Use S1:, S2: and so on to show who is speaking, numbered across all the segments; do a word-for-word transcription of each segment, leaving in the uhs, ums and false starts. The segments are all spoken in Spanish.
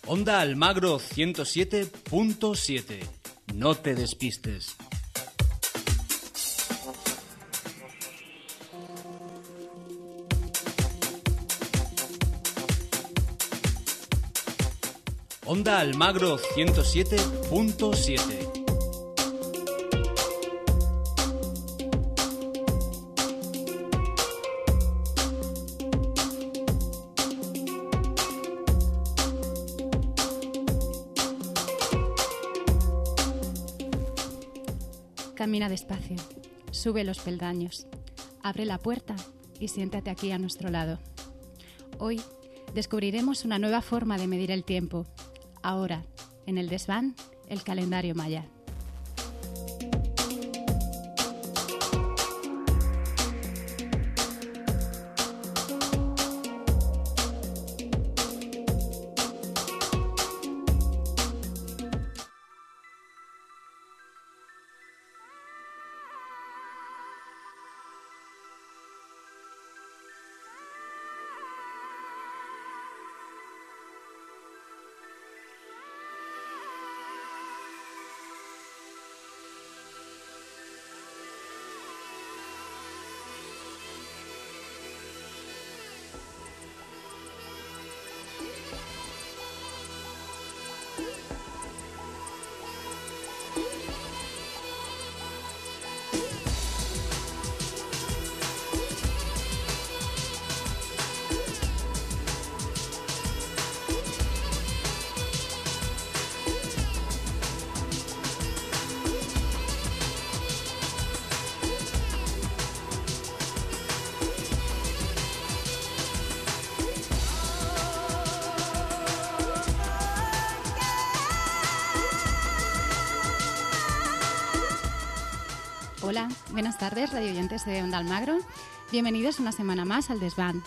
S1: Onda Almagro ciento siete punto siete. No te despistes. Onda Almagro ciento siete punto siete.
S2: Camina despacio, sube los peldaños, abre la puerta y siéntate aquí a nuestro lado. Hoy descubriremos una nueva forma de medir el tiempo. Ahora, en el desván, el calendario maya. Hola, buenas tardes, radioyentes de Onda Almagro. Bienvenidos una semana más al Desván.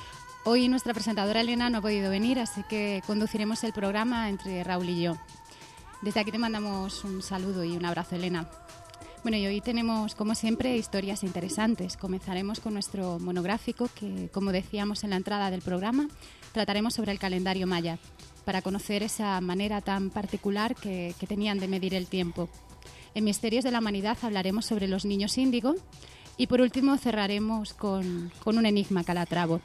S2: Hoy nuestra presentadora Elena no ha podido venir, así que conduciremos el programa entre Raúl y yo. Desde aquí te mandamos un saludo y un abrazo, Elena. Bueno, y hoy tenemos, como siempre, historias interesantes. Comenzaremos con nuestro monográfico que, como decíamos en la entrada del programa, trataremos sobre el calendario maya, para conocer esa manera tan particular que, que tenían de medir el tiempo. En Misterios de la Humanidad hablaremos sobre los niños índigo y por último cerraremos con, con un enigma calatravo.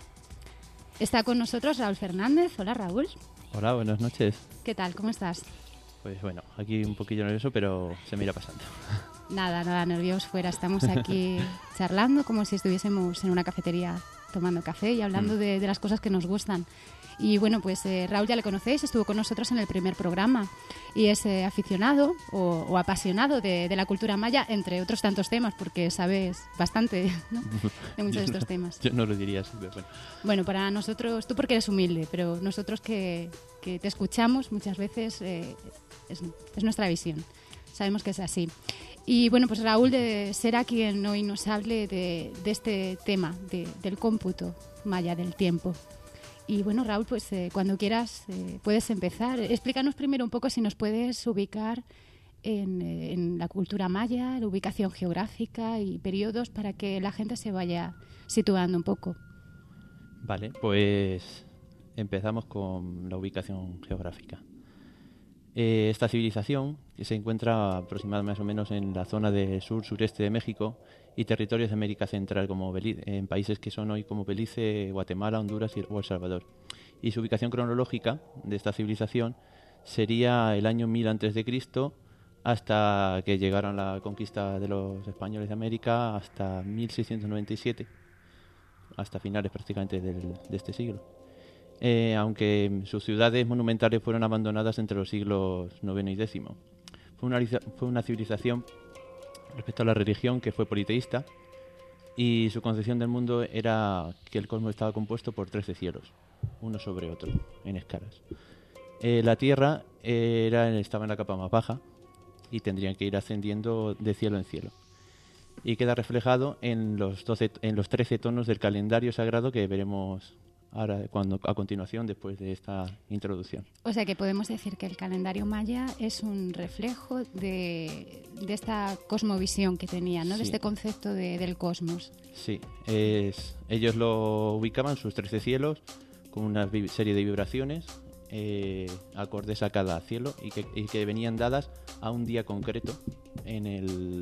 S2: Está con nosotros Raúl Fernández. Hola, Raúl.
S3: Hola, buenas noches.
S2: ¿Qué tal? ¿Cómo estás?
S3: Pues bueno, aquí un poquillo nervioso, pero se me irá pasando.
S2: Nada, nada, nerviosos fuera. Estamos aquí charlando como si estuviésemos en una cafetería tomando café y hablando mm. de, de las cosas que nos gustan. Y bueno, pues eh, Raúl ya le conocéis, estuvo con nosotros en el primer programa y es eh, aficionado o, o apasionado de, de la cultura maya, entre otros tantos temas, porque sabes bastante, ¿no?, de muchos de estos temas.
S3: Yo no lo diría así, pero bueno.
S2: Bueno, para nosotros, tú porque eres humilde, pero nosotros que, que te escuchamos muchas veces eh, es, es nuestra visión, sabemos que es así. Y bueno, pues Raúl de, será quien hoy nos hable de, de este tema, de, del cómputo maya del tiempo. Y bueno, Raúl, pues eh, cuando quieras eh, puedes empezar. Explícanos primero un poco si nos puedes ubicar en, eh, en la cultura maya, la ubicación geográfica y periodos para que la gente se vaya situando un poco.
S3: Vale, pues empezamos con la ubicación geográfica. Eh, esta civilización, que se encuentra aproximadamente más o menos en la zona del sur-sureste de México y territorios de América Central, como Belice, en países que son hoy como Belice, Guatemala, Honduras y, o El Salvador. Y su ubicación cronológica de esta civilización sería el año mil antes de Cristo hasta que llegaron la conquista de los españoles de América, hasta mil seiscientos noventa y siete, hasta finales prácticamente del, de este siglo. Eh, aunque sus ciudades monumentales fueron abandonadas entre los siglos noveno y décimo. Fue una, fue una civilización respecto a la religión que fue politeísta y su concepción del mundo era que el cosmos estaba compuesto por trece cielos, uno sobre otro, en escalas. Eh, la Tierra era, estaba en la capa más baja y tendrían que ir ascendiendo de cielo en cielo. Y queda reflejado en los, doce, en los trece tonos del calendario sagrado que veremos ahora, cuando, a continuación, después de esta introducción.
S2: O sea que podemos decir que el calendario maya es un reflejo de, de esta cosmovisión que tenían, ¿no? Sí. De este concepto de, del cosmos.
S3: Sí, es, ellos lo ubicaban, sus trece cielos, con una serie de vibraciones eh, acordes a cada cielo y que, y que venían dadas a un día concreto en el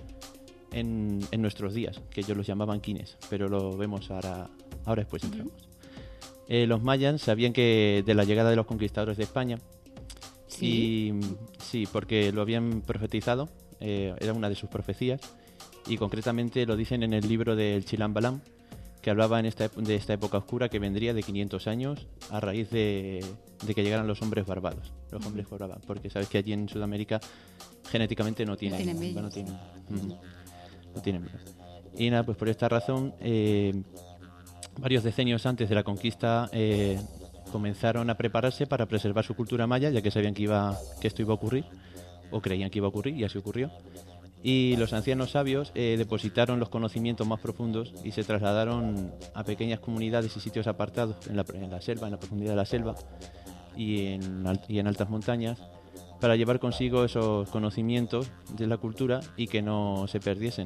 S3: en, en nuestros días, que ellos los llamaban quines, pero lo vemos ahora, ahora después entramos. Eh, los mayas sabían que de la llegada de los conquistadores de España.
S2: Sí.
S3: Y sí, porque lo habían profetizado, eh, era una de sus profecías, y concretamente lo dicen en el libro del Chilam Balam, que hablaba en esta, de esta época oscura que vendría de quinientos años a raíz de, de que llegaran los hombres barbados, los hombres barbados, porque sabes que allí en Sudamérica genéticamente no tienen,
S2: no tienen vellos.
S3: No tienen, mm, no tienen vellos. Y nada, pues por esta razón, eh, varios decenios antes de la conquista, eh, comenzaron a prepararse para preservar su cultura maya, ya que sabían que iba que esto iba a ocurrir, o creían que iba a ocurrir, y así ocurrió. Y los ancianos sabios eh, depositaron los conocimientos más profundos y se trasladaron a pequeñas comunidades y sitios apartados en la, en la selva, en la profundidad de la selva y en, y en altas montañas, para llevar consigo esos conocimientos de la cultura y que no se perdiesen.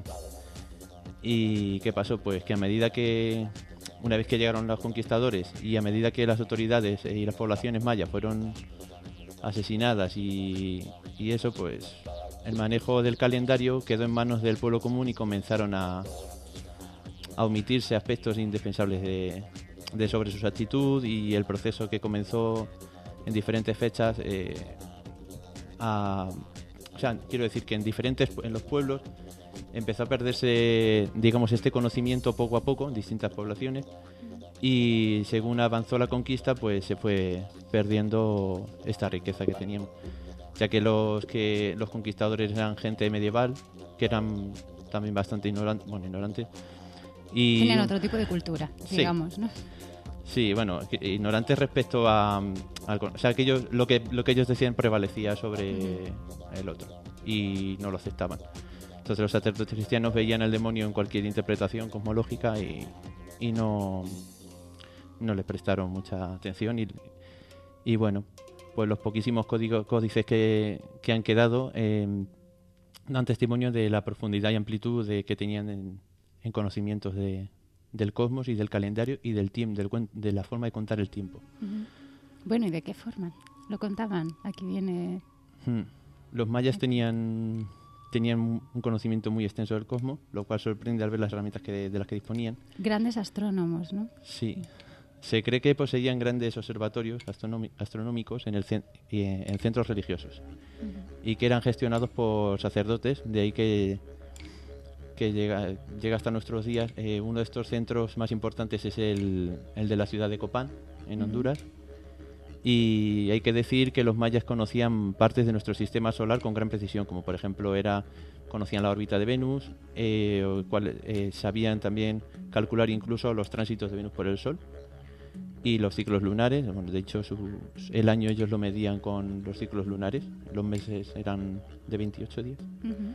S3: ¿Y qué pasó? Pues que a medida que, una vez que llegaron los conquistadores y a medida que las autoridades y las poblaciones mayas fueron asesinadas y, y eso, pues el manejo del calendario quedó en manos del pueblo común y comenzaron a, a omitirse aspectos indispensables de, de sobre su actitud, y el proceso que comenzó en diferentes fechas eh, a, o sea, quiero decir que en diferentes en los pueblos empezó a perderse, digamos, este conocimiento poco a poco en distintas poblaciones, y según avanzó la conquista, pues se fue perdiendo esta riqueza que teníamos, ya que los que los conquistadores eran gente medieval, que eran también bastante ignorantes, bueno, ignorantes, y
S2: tenían otro tipo de cultura, digamos,
S3: sí.
S2: ¿no?
S3: Sí, bueno, ignorantes respecto a, a o sea, que ellos, lo que lo que ellos decían prevalecía sobre uh-huh. el otro y no lo aceptaban. Entonces los sacerdotes cristianos veían al demonio en cualquier interpretación cosmológica y, y no, no les prestaron mucha atención. Y, y bueno, pues los poquísimos códigos, códices que, que han quedado eh, dan testimonio de la profundidad y amplitud de, que tenían en, en conocimientos de, del cosmos y del calendario y del tiempo, del, de la forma de contar el tiempo.
S2: Uh-huh. Bueno, ¿y de qué forma lo contaban? Aquí viene...
S3: Hmm. Los mayas tenían... tenían un conocimiento muy extenso del cosmos, lo cual sorprende al ver las herramientas que, de las que disponían.
S2: Grandes astrónomos, ¿no?
S3: Sí. Se cree que poseían grandes observatorios astronómicos en, el cen- en centros religiosos uh-huh. y que eran gestionados por sacerdotes, de ahí que, que llega, llega hasta nuestros días. Eh, uno de estos centros más importantes es el, el de la ciudad de Copán, en uh-huh. Honduras. Y hay que decir que los mayas conocían partes de nuestro sistema solar con gran precisión, como por ejemplo era conocían la órbita de Venus, eh, o cual, eh, sabían también calcular incluso los tránsitos de Venus por el Sol y los ciclos lunares. Bueno, de hecho, su, el año ellos lo medían con los ciclos lunares, los meses eran de veintiocho días. Uh-huh.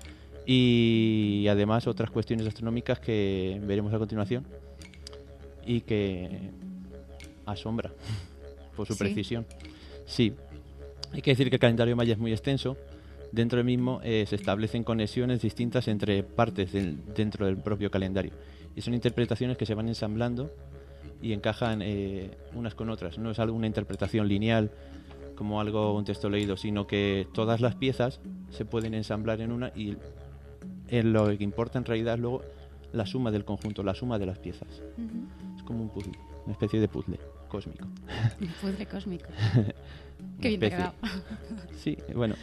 S3: Y además otras cuestiones astronómicas que veremos a continuación y que asombra por su ¿Sí? precisión. Sí, hay que decir que el calendario maya es muy extenso. Dentro del mismo eh, se establecen conexiones distintas entre partes del, dentro del propio calendario. Y son interpretaciones que se van ensamblando y encajan eh, unas con otras. No es alguna interpretación lineal como algo, un texto leído, sino que todas las piezas se pueden ensamblar en una y en lo que importa en realidad es luego la suma del conjunto, la suma de las piezas. Uh-huh. Es como un puzzle, una especie de puzzle cósmico.
S2: Un puzzle cósmico. Qué bien integrado.
S3: Sí, bueno.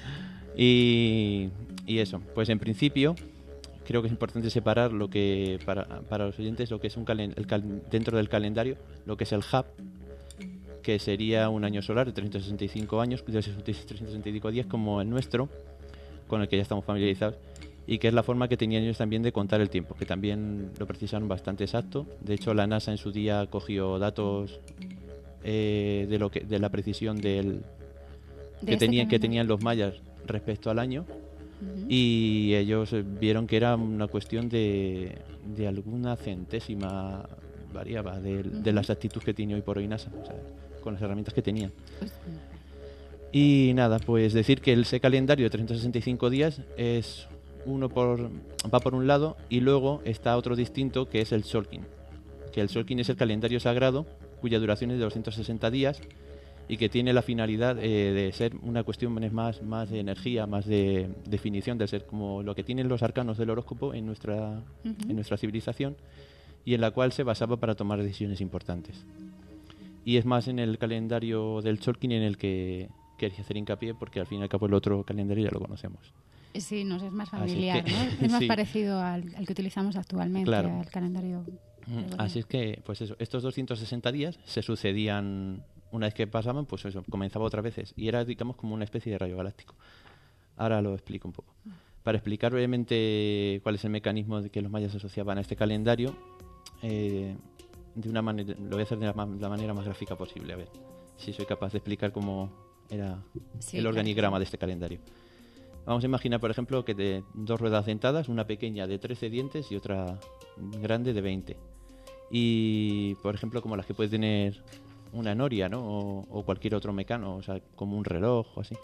S3: Y, y eso, pues en principio creo que es importante separar lo que para, para los oyentes lo que es un calen, el cal, dentro del calendario, lo que es el Hab, que sería un año solar de trescientos sesenta y cinco años, de trescientos sesenta y cinco días como el nuestro, con el que ya estamos familiarizados, y que es la forma que tenían ellos también de contar el tiempo, que también lo precisaron bastante exacto. De hecho, la NASA en su día cogió datos eh, de lo que de la precisión del de que este tenían que tenían los mayas respecto al año. Uh-huh. Y ellos vieron que era una cuestión de, de alguna centésima variaba de, uh-huh. de la exactitud que tiene hoy por hoy NASA, o sea, con las herramientas que tenían. Uh-huh. Y nada, pues decir que ese calendario de trescientos sesenta y cinco días es uno por va por un lado, y luego está otro distinto que es el Solkin, que el Solkin es el calendario sagrado cuya duración es de doscientos sesenta días y que tiene la finalidad eh, de ser una cuestión más, más de energía, más de definición, de ser como lo que tienen los arcanos del horóscopo en nuestra, uh-huh. en nuestra civilización, y en la cual se basaba para tomar decisiones importantes. Y es más en el calendario del Tzolk'in en el que quería hacer hincapié, porque al fin y al cabo el otro calendario ya lo conocemos.
S2: Sí, nos es más familiar,
S3: que,
S2: ¿no? Es más
S3: sí.
S2: parecido al, al que utilizamos actualmente,
S3: claro.
S2: al calendario.
S3: Así es que, pues eso, estos doscientos sesenta días se sucedían, una vez que pasaban, pues eso, comenzaba otra vez, y era, digamos, como una especie de rayo galáctico. Ahora lo explico un poco. Para explicar brevemente cuál es el mecanismo de que los mayas asociaban a este calendario, eh, de una manera, lo voy a hacer de la, la manera más gráfica posible, a ver si soy capaz de explicar cómo era sí, el organigrama claro. de este calendario. Vamos a imaginar, por ejemplo, que de dos ruedas dentadas, una pequeña de trece dientes y otra grande de veinte. Y, por ejemplo, como las que puede tener una noria, ¿no? O, o cualquier otro mecano, o sea, como un reloj o así.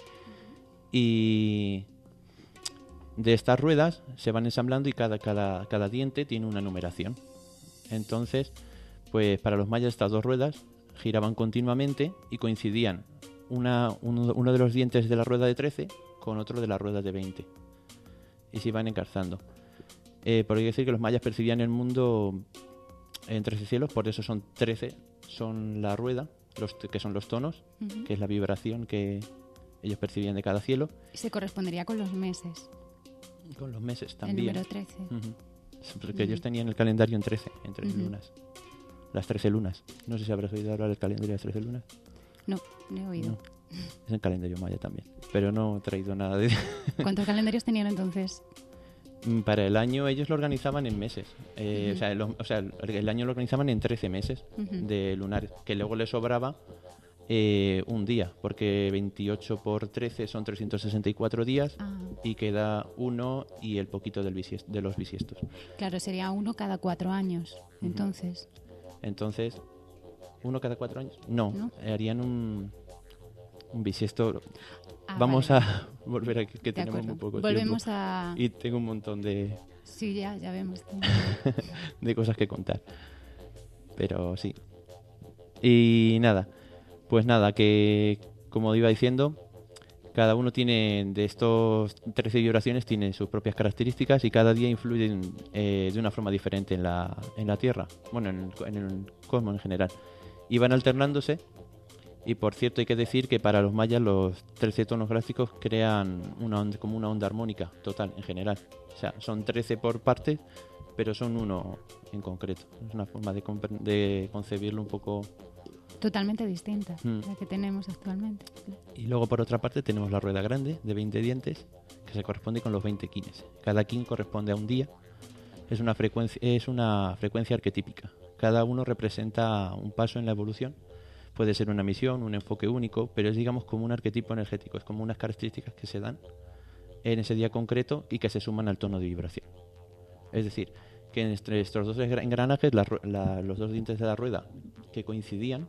S3: Y de estas ruedas se van ensamblando y cada, cada, cada diente tiene una numeración. Entonces, pues para los mayas estas dos ruedas giraban continuamente y coincidían una, uno, uno de los dientes de la rueda de trece con otro de la rueda de veinte. Y se iban encarzando. Eh, por decir que los mayas percibían el mundo en trece cielos, por eso son trece, son la rueda, los que son los tonos, uh-huh. que es la vibración que ellos percibían de cada cielo.
S2: Y se correspondería con los meses.
S3: Con los meses también.
S2: El número trece.
S3: Uh-huh. Porque uh-huh. ellos tenían el calendario en trece, en trece uh-huh. lunas. Las trece lunas. No sé si habrás oído hablar del calendario de las trece lunas.
S2: No, no he oído. No.
S3: Es el calendario maya también, pero no he traído nada de...
S2: ¿Cuántos calendarios tenían entonces?
S3: Para el año ellos lo organizaban en meses. Eh, uh-huh. o, sea, el, o sea, el año lo organizaban en trece meses uh-huh. de lunares, que luego les sobraba eh, un día, porque veintiocho por trece son trescientos sesenta y cuatro días uh-huh. y queda uno y el poquito del bisiesto, de los bisiestos.
S2: Claro, sería uno cada cuatro años, uh-huh. entonces.
S3: Entonces, ¿uno cada cuatro años? No, ¿no? harían un... un bisiesto. Ah, Vamos vale. a volver aquí, que de tenemos acuerdo. Muy poco
S2: Volvemos
S3: tiempo.
S2: A...
S3: Y tengo un montón de...
S2: Sí, ya, ya vemos.
S3: de cosas que contar. Pero sí. Y nada. Pues nada, que como iba diciendo, cada uno tiene de estos trece vibraciones tiene sus propias características y cada día influyen eh, de una forma diferente en la, en la Tierra. Bueno, en el, en el cosmos en general. Y van alternándose. Y por cierto hay que decir que para los mayas los trece tonos galácticos crean una onda, como una onda armónica total en general. O sea, son trece por parte, pero son uno en concreto. Es una forma de, de concebirlo un poco...
S2: Totalmente distinta mm. a la que tenemos actualmente.
S3: Y luego por otra parte tenemos la rueda grande de veinte dientes, que se corresponde con los veinte quines. Cada quin corresponde a un día. Es una frecuencia, es una frecuencia arquetípica. Cada uno representa un paso en la evolución. Puede ser una misión, un enfoque único, pero es, digamos, como un arquetipo energético. Es como unas características que se dan en ese día concreto y que se suman al tono de vibración. Es decir, que entre estos dos engranajes, la, la, los dos dientes de la rueda que coincidían,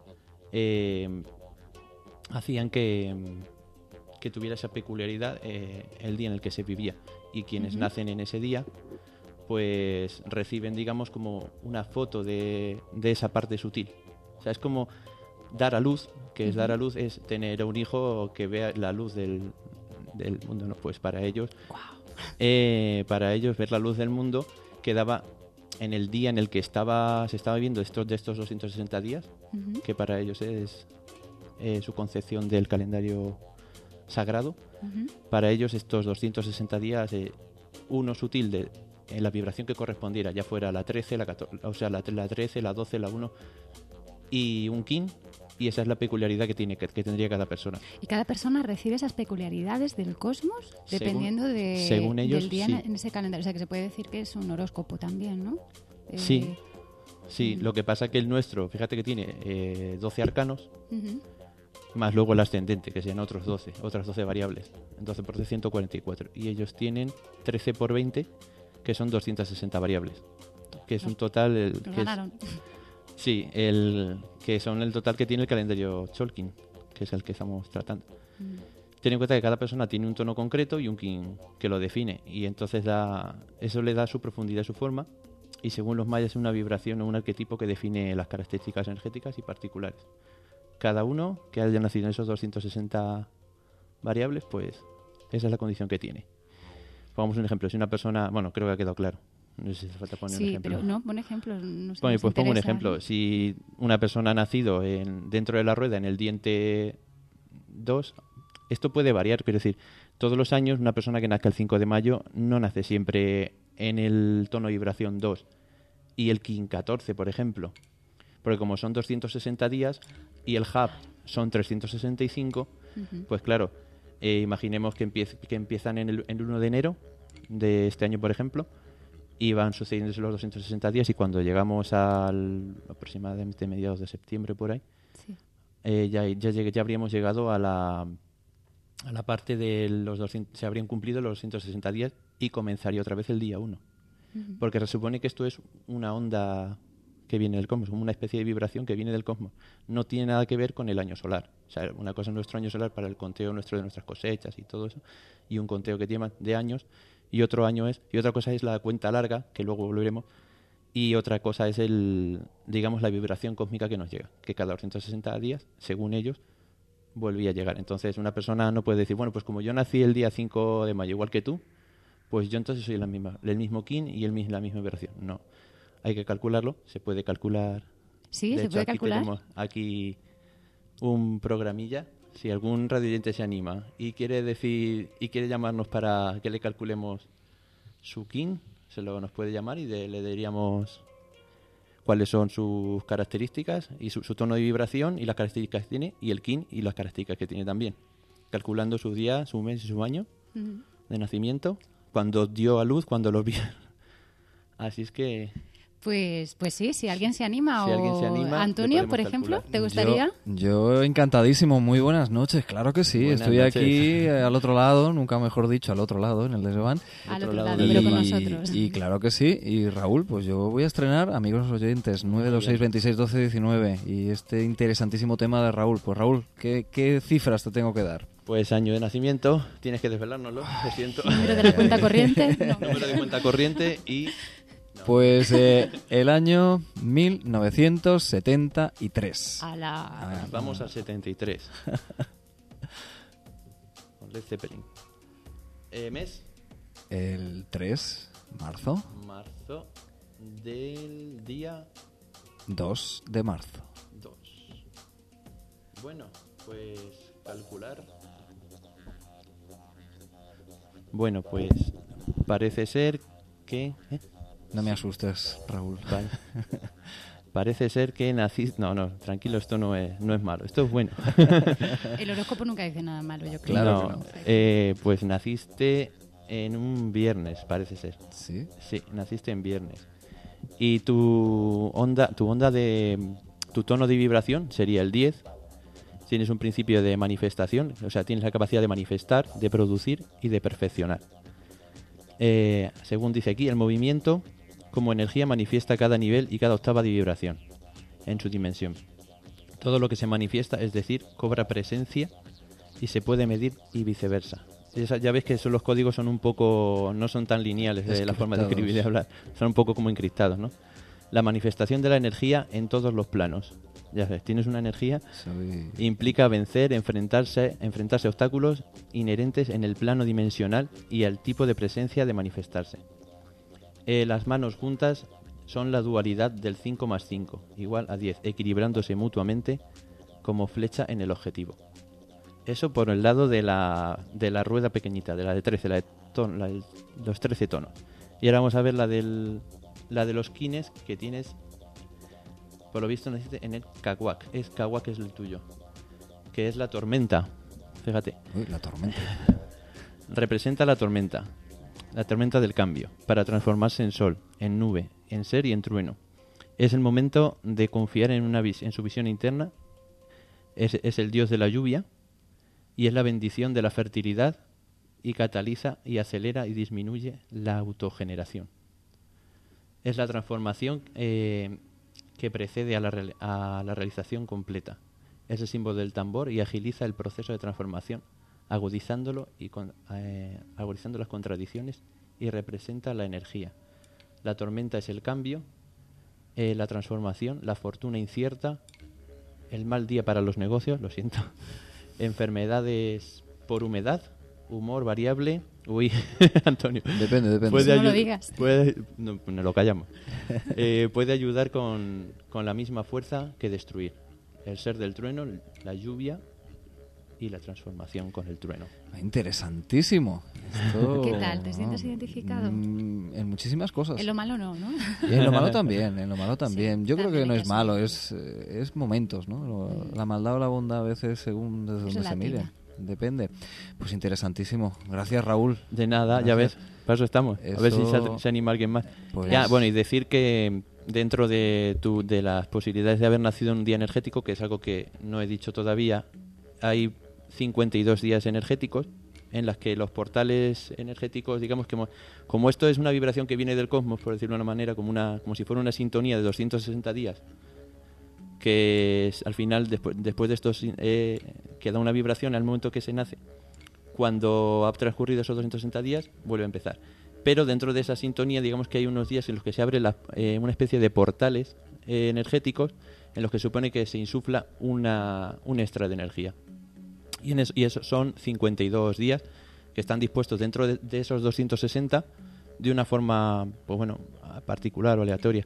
S3: eh, hacían que, que tuviera esa peculiaridad eh, el día en el que se vivía. Y quienes uh-huh. nacen en ese día, pues reciben, digamos, como una foto de, de esa parte sutil. O sea, es como dar a luz, que es uh-huh. dar a luz, es tener un hijo que vea la luz del, del mundo, ¿no? Pues para ellos, wow. eh, para ellos ver la luz del mundo quedaba en el día en el que estaba se estaba viviendo estos, de estos doscientos sesenta días, uh-huh. que para ellos es eh, su concepción del calendario sagrado. Uh-huh. Para ellos estos doscientos sesenta días, eh, uno sutil de en la vibración que correspondiera, ya fuera la trece, la catorce, o sea, la, la trece, la doce, la uno... y un kin, y esa es la peculiaridad que tiene que, que tendría cada persona.
S2: ¿Y cada persona recibe esas peculiaridades del cosmos dependiendo
S3: según,
S2: de,
S3: según ellos,
S2: del día
S3: sí.
S2: en ese calendario? O sea, que se puede decir que es un horóscopo también, ¿no? Eh,
S3: sí, sí. Mm. Lo que pasa es que el nuestro, fíjate que tiene eh, doce arcanos, uh-huh. más luego el ascendente, que sean otros doce, otras doce variables. doce por ciento cuarenta y cuatro. Y ellos tienen trece por veinte, que son doscientas sesenta variables. Que es un total... El,
S2: Lo
S3: que
S2: ganaron.
S3: Es, Sí, el que son el total que tiene el calendario Tzolk'in, que es el que estamos tratando. Mm. Ten en cuenta que cada persona tiene un tono concreto y un kin que lo define, y entonces da eso le da su profundidad y su forma, y según los mayas es una vibración o un arquetipo que define las características energéticas y particulares. cada uno que haya nacido en esos doscientos sesenta variables, pues esa es la condición que tiene. Pongamos un ejemplo. Si una persona... Bueno, creo que ha quedado claro. No sé si hace falta poner
S2: sí,
S3: un ejemplo.
S2: pero no, pon ejemplo. No sé,
S3: bueno, pues pongo un
S2: interesa.
S3: ejemplo. Si una persona ha nacido en, dentro de la rueda, en el diente dos, esto puede variar. Quiero decir, todos los años una persona que nazca el cinco de mayo no nace siempre en el tono de vibración dos y el Kin catorce, por ejemplo. Porque como son doscientos sesenta días y el Hub son trescientos sesenta y cinco, uh-huh. pues claro, eh, imaginemos que, empiez, que empiezan en el, en el uno de enero de este año, por ejemplo, y van sucediéndose los doscientos sesenta días, y cuando llegamos al aproximadamente mediados de septiembre por ahí, sí. eh, ya, ya, llegué, ya habríamos llegado a la, a la parte de los doscientos, se habrían cumplido los doscientos sesenta días y comenzaría otra vez el día uno. Uh-huh. Porque se supone que esto es una onda que viene del cosmos, como una especie de vibración que viene del cosmos. No tiene nada que ver con el año solar. O sea, una cosa es nuestro año solar para el conteo nuestro de nuestras cosechas y todo eso, y un conteo que tiene de años, y otro año es, y otra cosa es la cuenta larga, que luego volveremos, y otra cosa es el, digamos, la vibración cósmica que nos llega, que cada doscientos sesenta días, según ellos, volvía a llegar. Entonces, una persona no puede decir, bueno, pues como yo nací el día cinco de mayo, igual que tú, pues yo entonces soy la misma, el mismo kin y el, la misma vibración. No. Hay que calcularlo, se puede calcular.
S2: Sí,
S3: de
S2: se
S3: hecho,
S2: puede
S3: aquí
S2: calcular.
S3: Tenemos aquí un programilla. Si algún radioyente se anima y quiere decir y quiere llamarnos para que le calculemos su kin, se lo nos puede llamar y de, le diríamos cuáles son sus características y su, su tono de vibración y las características que tiene, y el kin y las características que tiene también, calculando su día, su mes y su año uh-huh. de nacimiento, cuando dio a luz, cuando lo vio. Así es que...
S2: Pues, pues sí, si alguien se anima.
S3: Si
S2: o
S3: alguien se anima,
S2: Antonio, por ejemplo, calcular. ¿Te gustaría?
S4: Yo, yo encantadísimo, muy buenas noches, claro que sí. Buenas Estoy noches. Aquí eh, al otro lado, nunca mejor dicho, al otro lado, en el desván.
S2: Al otro lado, pero con nosotros.
S4: Y claro que sí. Y Raúl, pues yo voy a estrenar, amigos oyentes, nueve dos seis, veintiséis, doce, diecinueve. Y este interesantísimo tema de Raúl. Pues Raúl, ¿qué, qué cifras te tengo que dar?
S3: Pues año de nacimiento, tienes que desvelárnoslo, lo siento.
S2: Número de la cuenta corriente.
S3: No. Número de cuenta corriente y... No.
S4: Pues eh, el año mil novecientos setenta y tres.
S2: A la...
S3: Vamos al setenta y tres. Con Led Zeppelin. Eh, ¿Mes?
S4: El tres, marzo.
S3: Marzo del día...
S4: dos de marzo.
S3: dos. Bueno, pues calcular... Bueno, pues parece ser que... ¿eh?
S4: No me asustes, Raúl.
S3: Vale. Parece ser que naciste... No, no, tranquilo, esto no es, no es malo, esto es bueno.
S2: El horóscopo nunca dice nada malo, yo creo.
S4: Claro
S3: no,
S4: que no.
S3: Eh, pues naciste en un viernes, parece ser.
S4: ¿Sí?
S3: Sí, naciste en viernes. Y tu onda, tu onda de... Tu tono de vibración sería el diez. Tienes un principio de manifestación, o sea, tienes la capacidad de manifestar, de producir y de perfeccionar. Eh, según dice aquí, el movimiento como energía manifiesta cada nivel y cada octava de vibración en su dimensión. Todo lo que se manifiesta, es decir, cobra presencia y se puede medir y viceversa. Esa, ya ves que eso, los códigos son un poco, no son tan lineales de la forma de escribir y de hablar, son un poco como encriptados, ¿no? La manifestación de la energía en todos los planos. Ya ves, tienes una energía,
S4: Soy...
S3: implica vencer, enfrentarse, enfrentarse a obstáculos inherentes en el plano dimensional y al tipo de presencia de manifestarse. Eh, las manos juntas son la dualidad del cinco más cinco, igual a diez, equilibrándose mutuamente como flecha en el objetivo. Eso por el lado de la, de la rueda pequeñita, de la de trece, la de ton, la de los trece tonos. Y ahora vamos a ver la, del, la de los kines que tienes... Por lo visto naciste en el Kawak. Es Kawak es el tuyo. Que es la tormenta. Fíjate.
S4: Uy, la tormenta.
S3: Representa la tormenta. La tormenta del cambio. Para transformarse en sol, en nube, en ser y en trueno. Es el momento de confiar en, una vis- en su visión interna. Es, es el dios de la lluvia. Y es la bendición de la fertilidad. Y cataliza y acelera y disminuye la autogeneración. Es la transformación... Eh, que precede a la, re- a la realización completa. Es el símbolo del tambor y agiliza el proceso de transformación, agudizándolo y con, eh, agudizando las contradicciones, y representa la energía. La tormenta es el cambio, eh, la transformación, la fortuna incierta, el mal día para los negocios, lo siento. Enfermedades por humedad, humor variable. Uy, Antonio.
S4: Depende, depende.
S3: Puede
S2: No lo
S3: ayu-
S2: digas.
S3: Puede, no, no lo callamos. Eh, puede ayudar con, con la misma fuerza que destruir. El ser del trueno, la lluvia y la transformación con el trueno.
S4: Interesantísimo. Esto-
S2: ¿Qué tal? ¿Te sientes identificado?
S4: Mm, en muchísimas cosas.
S2: En lo malo no, ¿no?
S4: Y en lo malo también, en lo malo también.
S2: Sí,
S4: Yo creo que
S2: también
S4: no
S2: hay
S4: es
S2: que
S4: malo,
S2: ser-
S4: es, eh, es momentos, ¿no? Lo- La maldad o la bondad a veces según desde donde se
S2: relativa.
S4: mire. Depende. Pues interesantísimo. Gracias, Raúl.
S3: De nada, ya ves,
S4: Gracias.
S3: para eso estamos. A ver si se,
S4: Eso-
S3: se anima alguien más.
S4: Pues-
S3: Ya, bueno, y decir que dentro de, tu, de las posibilidades de haber nacido en un día energético, que es algo que no he dicho todavía, hay cincuenta y dos días energéticos en las que los portales energéticos, digamos que mo- como esto es una vibración que viene del cosmos, por decirlo de una manera, como, una, como si fuera una sintonía de doscientos sesenta días, que es, al final, después, después de estos, eh, queda una vibración al momento que se nace. Cuando ha transcurrido esos doscientos sesenta días, vuelve a empezar. Pero dentro de esa sintonía, digamos que hay unos días en los que se abre la- eh, una especie de portales eh, energéticos en los que supone que se insufla una, un extra de energía. Y, en eso, y eso son cincuenta y dos días que están dispuestos dentro de, de esos doscientos sesenta de una forma, pues bueno, particular o aleatoria.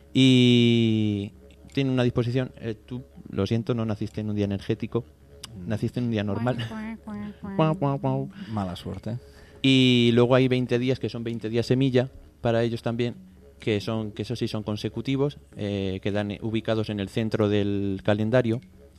S3: Y tiene una disposición. Eh, tú, lo siento, no naciste en un día energético, naciste en un día normal. Guau, guau, guau.
S4: Mala suerte.
S3: Y luego hay veinte días que son veinte días semilla para ellos también, que son que eso sí son consecutivos, eh, quedan eh, ubicados en el centro del calendario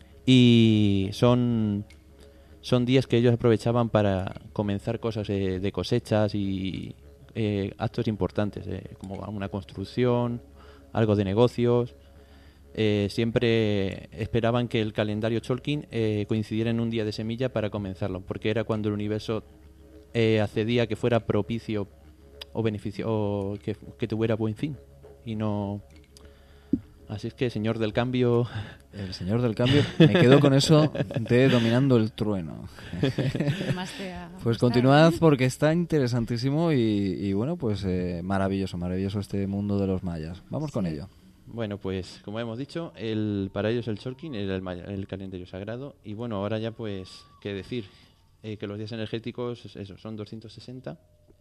S3: y son son días que ellos aprovechaban para comenzar cosas eh, de cosechas y eh, actos importantes, eh, como una construcción, algo de negocios. Eh, siempre esperaban que el calendario Cholkin eh, coincidiera en un día de semilla para comenzarlo, porque era cuando el universo eh, accedía que fuera propicio o beneficio o que, que tuviera buen fin y no. Así es que, señor del cambio.
S4: El señor del cambio. Me quedo con eso de dominando el trueno.
S2: Más te ha
S4: Pues
S2: gustado.
S4: continuad porque está interesantísimo y, y bueno, pues eh, maravilloso, maravilloso este mundo de los mayas. Vamos con
S2: Sí.
S4: ello.
S3: Bueno, pues como hemos dicho, el, para ellos el Cholkin era el, maya- el calendario sagrado. Y bueno, ahora ya pues, qué decir, eh, que los días energéticos, eso, son doscientos sesenta.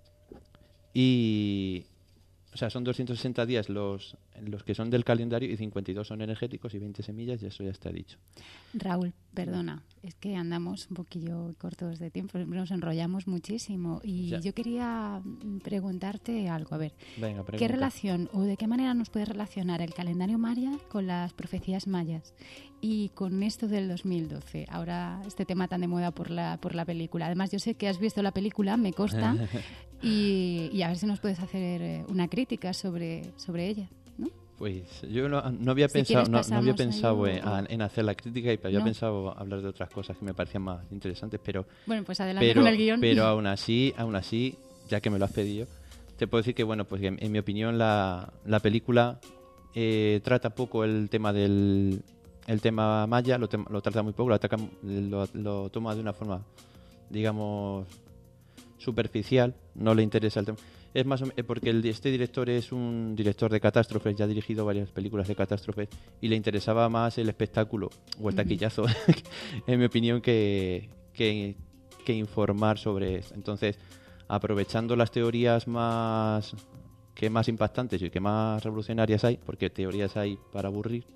S3: Y, o sea, son doscientos sesenta días los, los que son del calendario y cincuenta y dos son energéticos y veinte semillas, y eso ya está dicho.
S2: Raúl, perdona, es que andamos un poquillo cortos de tiempo, nos enrollamos muchísimo y
S3: Ya.
S2: yo quería mm, preguntarte algo, a ver,
S3: Venga,
S2: ¿qué
S3: pregunta.
S2: relación o de qué manera nos puede relacionar el calendario maya con las profecías mayas y con esto del dos mil doce? Ahora este tema tan de moda por la por la película. Además, yo sé que has visto la película, me consta, y, y a ver si nos puedes hacer eh, una crítica sobre, sobre ella, ¿no?
S3: Pues yo no, no había
S2: Si
S3: pensado,
S2: quieres
S3: no, no había
S2: pasamos ahí
S3: pensado
S2: o-
S3: en, a- en hacer la crítica y había
S2: No.
S3: pensado hablar de otras cosas que me parecían más interesantes, pero
S2: Bueno, pues adelante
S3: pero,
S2: con el guión.
S3: pero aún así, aún así, ya que me lo has pedido, te puedo decir que bueno, pues que en, en mi opinión la, la película eh, trata poco el tema del el tema maya, lo, tem- lo trata muy poco, lo, ataca, lo, lo toma de una forma, digamos, superficial, no le interesa el tema. Es más o me- eh, porque el- este director es un director de catástrofes, ya ha dirigido varias películas de catástrofes y le interesaba más el espectáculo o el
S2: Ujú.
S3: taquillazo, en mi opinión, que, que, que informar sobre esto. Entonces, aprovechando las teorías más que más impactantes y que más revolucionarias hay, porque teorías hay para aburrir,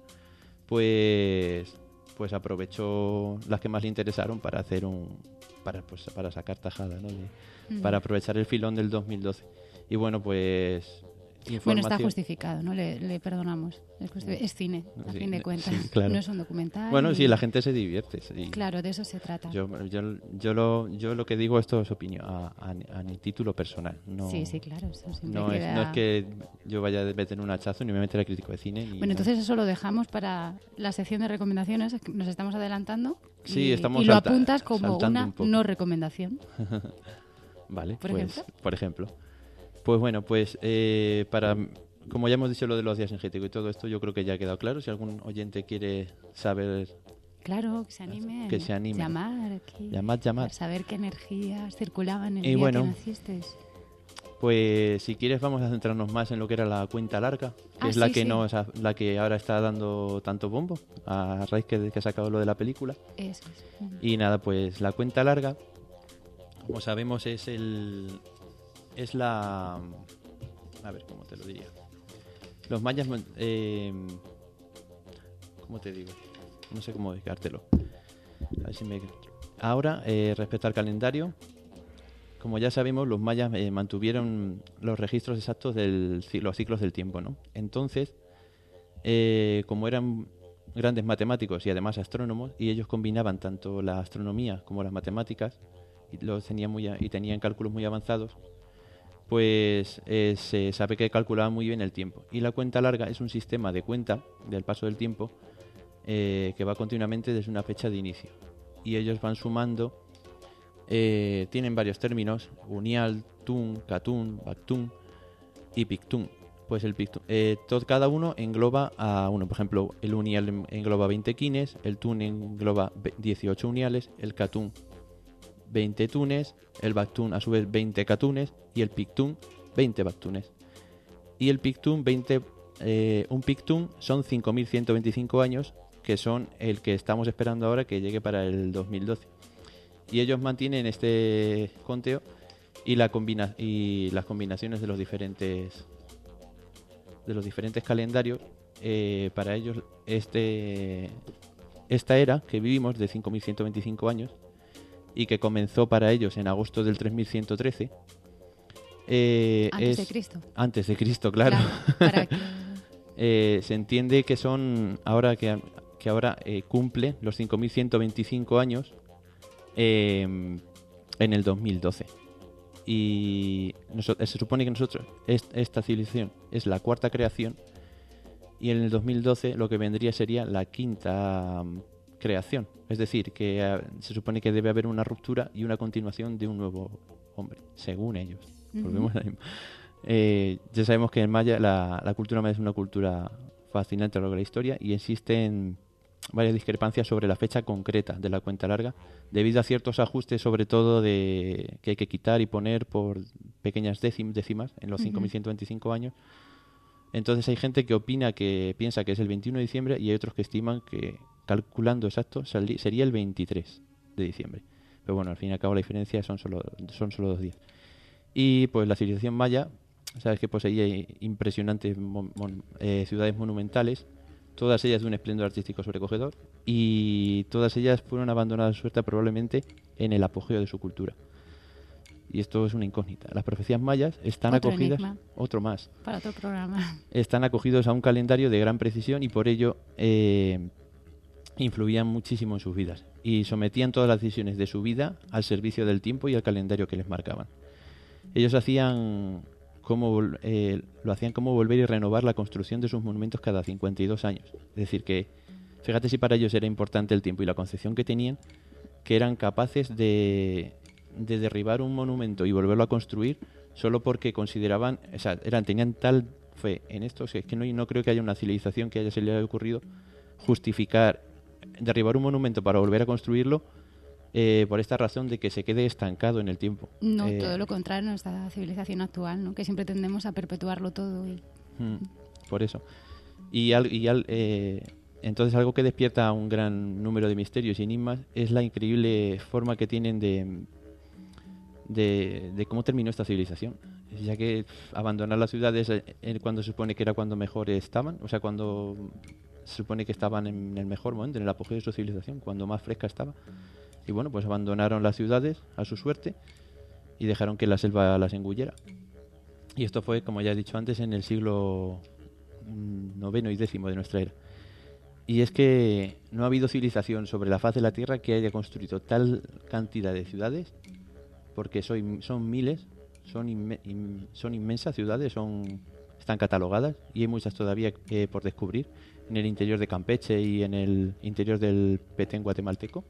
S3: pues pues aprovechó las que más le interesaron para hacer un para pues para sacar tajada, ¿no? De-
S2: Mm.
S3: para aprovechar el filón del dos mil doce. Y bueno, pues
S2: Bueno,
S3: información.
S2: está justificado, ¿no? Le, le perdonamos. Es, justi- es cine, a
S3: Sí,
S2: fin de cuentas.
S3: sí, claro.
S2: No es un documental.
S3: Bueno,
S2: ni-
S3: sí, la gente se divierte. Sí.
S2: Claro, de eso se trata.
S3: Yo, yo, yo, lo, yo lo que digo, esto es opinión, a, a, a mi título personal. No,
S2: Sí, sí, claro. Eso siempre
S3: no, es,
S2: queda-
S3: no es que yo vaya a meter un hachazo ni me meteré a crítico de cine. ni
S2: Bueno,
S3: nada.
S2: entonces eso lo dejamos para la sección de recomendaciones. es que Nos estamos adelantando.
S3: Sí,
S2: y,
S3: estamos
S2: y lo
S3: salta-
S2: apuntas como
S3: saltando
S2: una
S3: un poco.
S2: no recomendación.
S3: Vale,
S2: ¿Por
S3: pues,
S2: ejemplo?
S3: por ejemplo. Pues bueno, pues eh, para, como ya hemos dicho lo de los días energéticos y todo esto, yo creo que ya ha quedado claro. Si algún oyente quiere saber,
S2: Claro, que se anime.
S3: Que se anime.
S2: Llamar aquí.
S3: Llamad, llamad.
S2: Para saber qué energías circulaban el
S3: Y
S2: día
S3: bueno,
S2: que nacisteis.
S3: Pues si quieres vamos a centrarnos más en lo que era la cuenta larga, que
S2: Ah,
S3: es la
S2: sí,
S3: que
S2: sí.
S3: nos ha- la que ahora está dando tanto bombo a raíz que, que ha sacado lo de la película.
S2: Eso es. Ujú.
S3: Y nada, pues la cuenta larga, como sabemos, es el es la a ver cómo te lo diría. Los mayas, eh, ¿cómo te digo? No sé cómo explicártelo. A ver si me ahora eh, respecto al calendario. Como ya sabemos, los mayas eh, mantuvieron los registros exactos de los ciclos del tiempo, ¿no? Entonces, eh, como eran grandes matemáticos y además astrónomos, y ellos combinaban tanto la astronomía como las matemáticas, y, los tenían, muy, y tenían cálculos muy avanzados, pues eh, se sabe que calculaban muy bien el tiempo. Y la cuenta larga es un sistema de cuenta del paso del tiempo eh, que va continuamente desde una fecha de inicio. Y ellos van sumando... Eh, tienen varios términos: Unial, Tun, Catun, Bactun y Pictun. Pues el Pictun, eh, todo, cada uno engloba a uno. Por ejemplo, el Unial engloba veinte quines, el Tun engloba dieciocho uniales, el Catun veinte tunes, el Bactun a su vez veinte catunes y el Pictun veinte Bactunes. Y el Pictun veinte, eh, un Pictun son cinco mil ciento veinticinco años, que son el que estamos esperando ahora que llegue para el dos mil doce. Y ellos mantienen este conteo y, la combina y las combinaciones de los diferentes de los diferentes calendarios. Eh, para ellos este esta era que vivimos de cinco mil ciento veinticinco años y que comenzó para ellos en agosto del tres mil ciento trece, eh,
S2: Antes
S3: es
S2: de Cristo.
S3: antes de Cristo, claro,
S2: Claro, para que-
S3: eh, se entiende que son ahora que, que ahora eh, cumple los cinco mil ciento veinticinco años eh, en el dos mil doce. Y noso- se supone que nosotros est- esta civilización es la cuarta creación y en el dos mil doce lo que vendría sería la quinta um, creación. Es decir, que uh, se supone que debe haber una ruptura y una continuación de un nuevo hombre, según ellos.
S2: Ujú.
S3: Volvemos a la misma. Eh, ya sabemos que en Maya la, la cultura maya es una cultura fascinante a lo largo de la historia y existen varias discrepancias sobre la fecha concreta de la cuenta larga debido a ciertos ajustes, sobre todo de que hay que quitar y poner por pequeñas décim, décimas en los
S2: Ujú.
S3: cinco mil ciento veinticinco años. Entonces hay gente que opina que piensa que es el veintiuno de diciembre y hay otros que estiman que, calculando exacto, sali- sería el veintitrés de diciembre. Pero bueno, al fin y al cabo la diferencia son solo, son solo dos días. Y pues la civilización maya, sabes que poseía impresionantes mon- mon- eh, ciudades monumentales, todas ellas de un esplendor artístico sobrecogedor, y todas ellas fueron abandonadas a su suerte probablemente en el apogeo de su cultura. Y esto es una incógnita. Las profecías mayas están
S2: Otro
S3: acogidas,
S2: enigma.
S3: otro más,
S2: Para otro programa.
S3: están acogidos a un calendario de gran precisión y por ello eh, influían muchísimo en sus vidas y sometían todas las decisiones de su vida al servicio del tiempo y al calendario que les marcaban. Ellos hacían como vol- eh, lo hacían como volver y renovar la construcción de sus monumentos cada cincuenta y dos años. Es decir, que fíjate si para ellos era importante el tiempo y la concepción que tenían, que eran capaces de, de derribar un monumento y volverlo a construir solo porque consideraban, o sea, eran, tenían tal fe en esto, o sea, es que no, no creo que haya una civilización que haya se le haya ocurrido justificar derribar un monumento para volver a construirlo eh, por esta razón de que se quede estancado en el tiempo.
S2: No,
S3: Eh,
S2: todo lo contrario, nuestra civilización actual, ¿no? Que siempre tendemos a perpetuarlo todo. Y...
S3: Mm, por eso. Y, al, y al, eh, entonces algo que despierta un gran número de misterios y enigmas es la increíble forma que tienen de, de, de cómo terminó esta civilización. Ya que pf, abandonar las ciudades eh, eh, cuando se supone que era cuando mejor estaban, o sea, cuando se supone que estaban en el mejor momento, en el apogeo de su civilización, cuando más fresca estaba. Y bueno, pues abandonaron las ciudades a su suerte y dejaron que la selva las engullera. Y esto fue, como ya he dicho antes, en el siglo mm, noveno y décimo de nuestra era. Y es que no ha habido civilización sobre la faz de la Tierra que haya construido tal cantidad de ciudades, porque soy, son miles, son, inme- in- son inmensas ciudades, son están catalogadas y hay muchas todavía eh, por descubrir en el interior de Campeche y en el interior del Petén guatemalteco.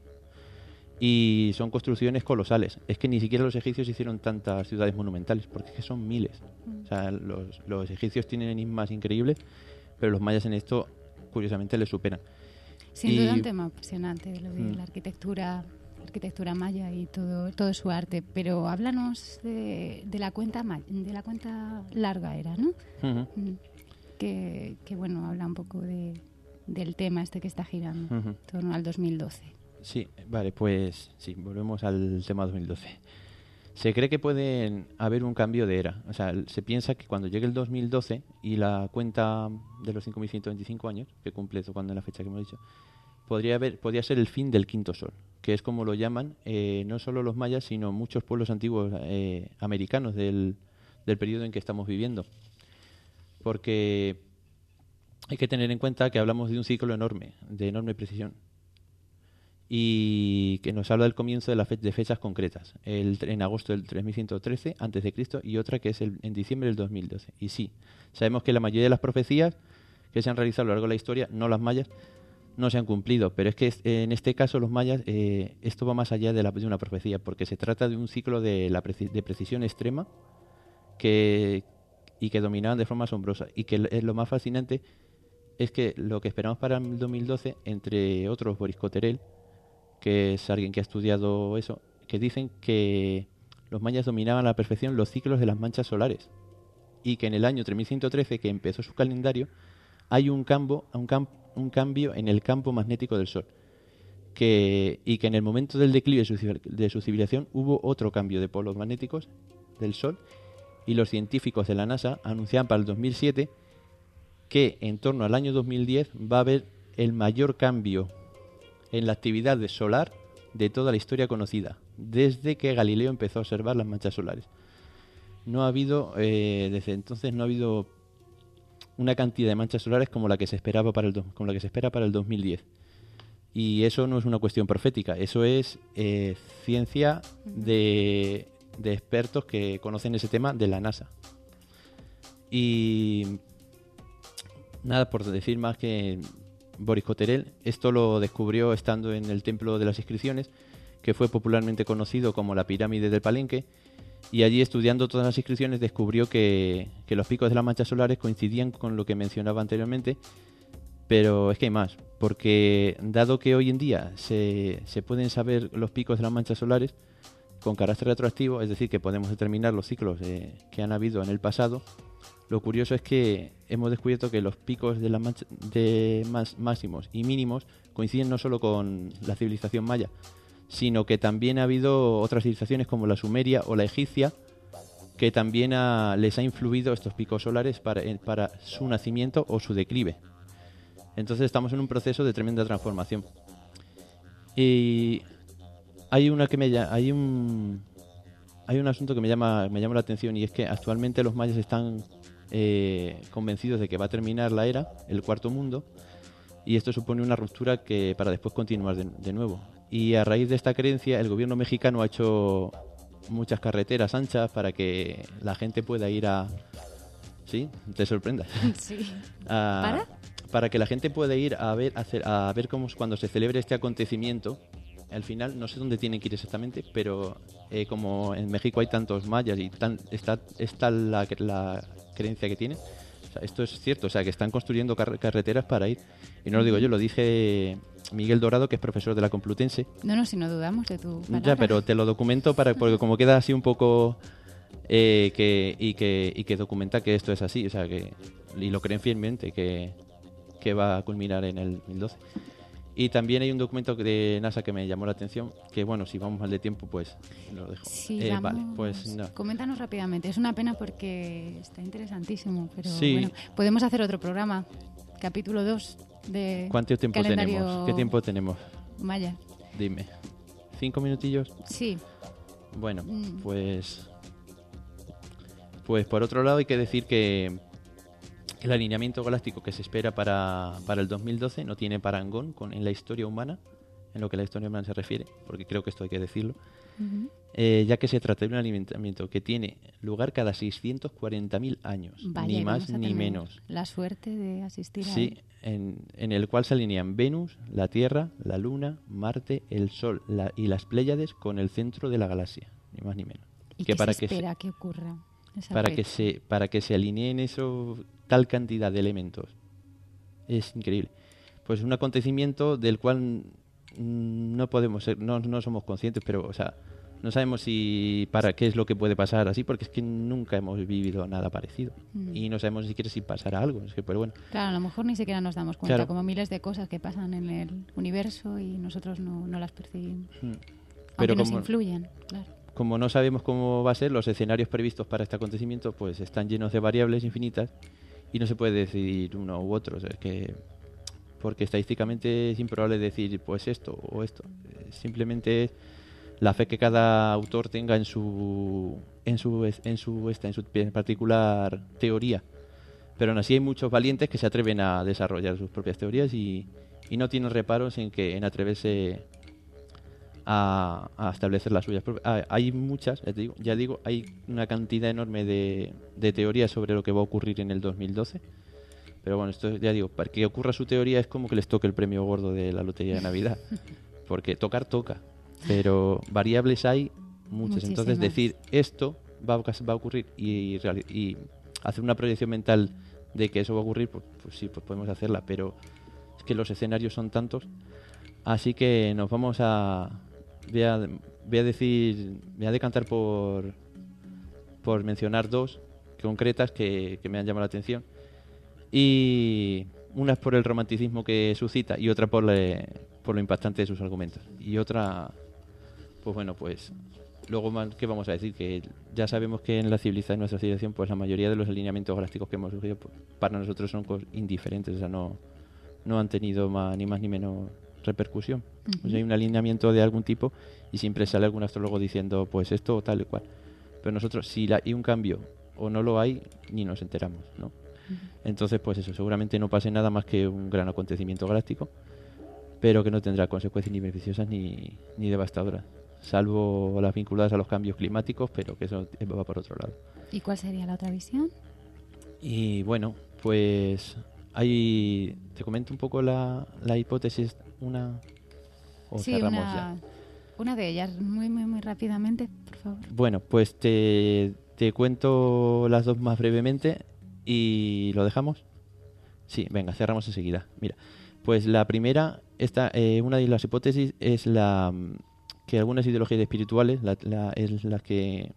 S3: Y son construcciones colosales. Es que ni siquiera los egipcios hicieron tantas ciudades monumentales, porque es que son miles. O sea, los, los egipcios tienen enigmas increíbles, pero los mayas en esto, curiosamente, les superan.
S2: Sin
S3: Y-
S2: duda un tema apasionante, lo de
S3: Mm.
S2: la arquitectura arquitectura maya y todo todo su arte. Pero háblanos de, de la cuenta ma- de la cuenta larga era, ¿no?
S3: Ujú.
S2: Mm. Que, que bueno, habla un poco de, del tema este que está girando,
S3: Ujú.
S2: en torno al dos mil doce.
S3: Sí, vale, pues sí, volvemos al tema dos mil doce. Se cree que puede haber un cambio de era. O sea, se piensa que cuando llegue el dos mil doce y la cuenta de los cinco mil ciento veinticinco años, que cumple eso cuando en la fecha que hemos dicho, podría haber, podría ser el fin del quinto sol, que es como lo llaman eh, no solo los mayas, sino muchos pueblos antiguos eh, americanos del, del periodo en que estamos viviendo. Porque hay que tener en cuenta que hablamos de un ciclo enorme, de enorme precisión, y que nos habla del comienzo de, la fe- de fechas concretas, el, en agosto del tres mil ciento trece antes de Cristo y otra que es el, en diciembre del dos mil doce. Y sí, sabemos que la mayoría de las profecías que se han realizado a lo largo de la historia, no las mayas, no se han cumplido, pero es que es- en este caso los mayas, eh, esto va más allá de, la, de una profecía, porque se trata de un ciclo de, la preci- de precisión extrema que, y que dominaban de forma asombrosa. Y que l- lo más fascinante es que lo que esperamos para el dos mil doce, entre otros Boris Coterel, que es alguien que ha estudiado eso, que dicen que los mayas dominaban a la perfección los ciclos de las manchas solares y que en el año tres mil ciento trece, que empezó su calendario, hay un, campo, un, cam- un cambio en el campo magnético del Sol, que, y que en el momento del declive de su, civil- de su civilización hubo otro cambio de polos magnéticos del Sol, y los científicos de la NASA anunciaban para el dos mil siete que en torno al año dos mil diez va a haber el mayor cambio en la actividad de solar de toda la historia conocida, desde que Galileo empezó a observar las manchas solares. No ha habido, eh, desde entonces no ha habido una cantidad de manchas solares como la que se esperaba para el do- como la que se espera para el dos mil diez. Y eso no es una cuestión profética, eso es eh, ciencia de, de expertos que conocen ese tema de la NASA. Y nada, por decir más que Boris Coterel, esto lo descubrió estando en el Templo de las Inscripciones, que fue popularmente conocido como la Pirámide del Palenque, y allí estudiando todas las inscripciones descubrió que, que los picos de las manchas solares coincidían con lo que mencionaba anteriormente, pero es que hay más, porque dado que hoy en día se, se pueden saber los picos de las manchas solares con carácter retroactivo, es decir, que podemos determinar los ciclos eh, que han habido en el pasado, lo curioso es que hemos descubierto que los picos de, la mancha, de más, máximos y mínimos coinciden no solo con la civilización maya, sino que también ha habido otras civilizaciones como la sumeria o la egipcia, que también ha, les ha influido estos picos solares para, eh, para su nacimiento o su declive. Entonces estamos en un proceso de tremenda transformación. Y hay una que me lla- hay un hay un asunto que me llama me llama la atención, y es que actualmente los mayas están eh, convencidos de que va a terminar la era, el cuarto mundo, y esto supone una ruptura que para después continuar de, de nuevo. Y a raíz de esta creencia, el gobierno mexicano ha hecho muchas carreteras anchas para que la gente pueda ir a... ¿Sí? Te sorprendas.
S2: Sí.
S3: A-
S2: ¿Para?
S3: Para que la gente pueda ir a ver, a, hacer- a ver cómo es cuando se celebre este acontecimiento. Al final, no sé dónde tienen que ir exactamente, pero eh, como en México hay tantos mayas y tan, está, está la, la creencia que tienen, o sea, esto es cierto, o sea, que están construyendo car- carreteras para ir. Y no lo digo yo, lo dije Miguel Dorado, que es profesor de la Complutense.
S2: No, no, si no dudamos de tu palabra.
S3: Ya, pero te lo documento para porque como queda así un poco eh, que y que y que documenta que esto es así, o sea, que y lo creen fielmente que, que va a culminar en el dos mil doce. Y también hay un documento de NASA que me llamó la atención, que bueno, si vamos mal de tiempo, pues lo dejo.
S2: Sí,
S3: Eh,
S2: vamos.
S3: vale, pues no.
S2: Coméntanos rápidamente. Es una pena porque está interesantísimo, pero
S3: Sí.
S2: bueno, podemos hacer otro programa, capítulo dos de
S3: ¿Cuánto tiempo
S2: calendario
S3: tenemos? ¿Qué tiempo tenemos?
S2: maya.
S3: Dime. ¿Cinco minutillos?
S2: Sí.
S3: Bueno,
S2: Mm.
S3: pues pues por otro lado hay que decir que el alineamiento galáctico que se espera para, para el dos mil doce no tiene parangón con, en la historia humana, en lo que la historia humana se refiere, porque creo que esto hay que decirlo,
S2: Ujú.
S3: eh, ya que se trata de un alineamiento que tiene lugar cada seiscientos cuarenta mil años,
S2: Vaya,
S3: ni
S2: y
S3: más
S2: vamos a
S3: ni
S2: tener
S3: menos.
S2: La suerte de asistir a
S3: Sí,
S2: él.
S3: en, en el cual se alinean Venus, la Tierra, la Luna, Marte, el Sol la- y las Pléyades con el centro de la galaxia, ni más ni menos.
S2: ¿Y
S3: que
S2: qué
S3: para
S2: se
S3: que se-
S2: espera que ocurra? esa
S3: para que
S2: fecha?
S3: se para que se alineen eso tal cantidad de elementos es increíble. Pues un acontecimiento del cual mm, no podemos ser, no, no somos conscientes, pero, o sea, no sabemos si para qué es lo que puede pasar así, porque es que nunca hemos vivido nada parecido. Mm. Y no sabemos ni siquiera si pasará algo. Es que, pero bueno.
S2: Claro, a lo mejor ni siquiera nos damos cuenta,
S3: claro.
S2: como miles de cosas que pasan en el universo y nosotros no, no las percibimos. Mm.
S3: Pero
S2: Aunque
S3: como,
S2: nos influyen, claro.
S3: Como no sabemos cómo va a ser, los escenarios previstos para este acontecimiento pues están llenos de variables infinitas y no se puede decidir uno u otro. O sea, es que porque estadísticamente es improbable decir pues esto o esto. Simplemente es la fe que cada autor tenga en su en su en su esta en su particular teoría. Pero aún así hay muchos valientes que se atreven a desarrollar sus propias teorías y, y no tienen reparos en que en atreverse a, a establecer las suyas propias. Ah, hay muchas, ya, te digo, ya digo, hay una cantidad enorme de, de teorías sobre lo que va a ocurrir en el dos mil doce. Pero bueno, esto ya digo, para que ocurra su teoría es como que les toque el premio gordo de la lotería de Navidad. Porque tocar toca. Pero variables hay muchas. Muchísimas. Entonces decir esto va a, va a ocurrir y, y hacer una proyección mental de que eso va a ocurrir, pues, pues sí, pues podemos hacerla. Pero es que los escenarios son tantos. Así que nos vamos a... Voy a, voy a decir... Voy a decantar por, por mencionar dos concretas que, que me han llamado la atención. Y una es por el romanticismo que suscita y otra por, le, por lo impactante de sus argumentos. Y otra... Pues bueno, pues luego más, ¿qué vamos a decir? Que ya sabemos que en la civilización, en nuestra civilización, pues la mayoría de los alineamientos galácticos que hemos surgido pues, para nosotros son cosas indiferentes, o sea, no, no han tenido más, ni más ni menos repercusión. Uh-huh. O sea, hay un alineamiento de algún tipo y siempre sale algún astrólogo diciendo pues esto o tal y cual. Pero nosotros, si la, hay un cambio o no lo hay, ni nos enteramos, ¿no? Uh-huh. Entonces, pues eso, seguramente no pase nada más que un gran acontecimiento galáctico, pero que no tendrá consecuencias ni beneficiosas ni, ni devastadoras. Salvo las vinculadas a los cambios climáticos, pero que eso va por otro lado.
S2: ¿Y cuál sería la otra visión?
S3: Y bueno, pues hay... Te comento un poco la, la hipótesis, una... O
S2: sí, una, una de ellas, muy, muy, muy rápidamente, por favor.
S3: Bueno, pues te, te cuento las dos más brevemente y ¿lo dejamos? Sí, venga, cerramos enseguida. Mira, pues la primera, esta, eh, una de las hipótesis es la... que algunas ideologías espirituales, la, la, es la que...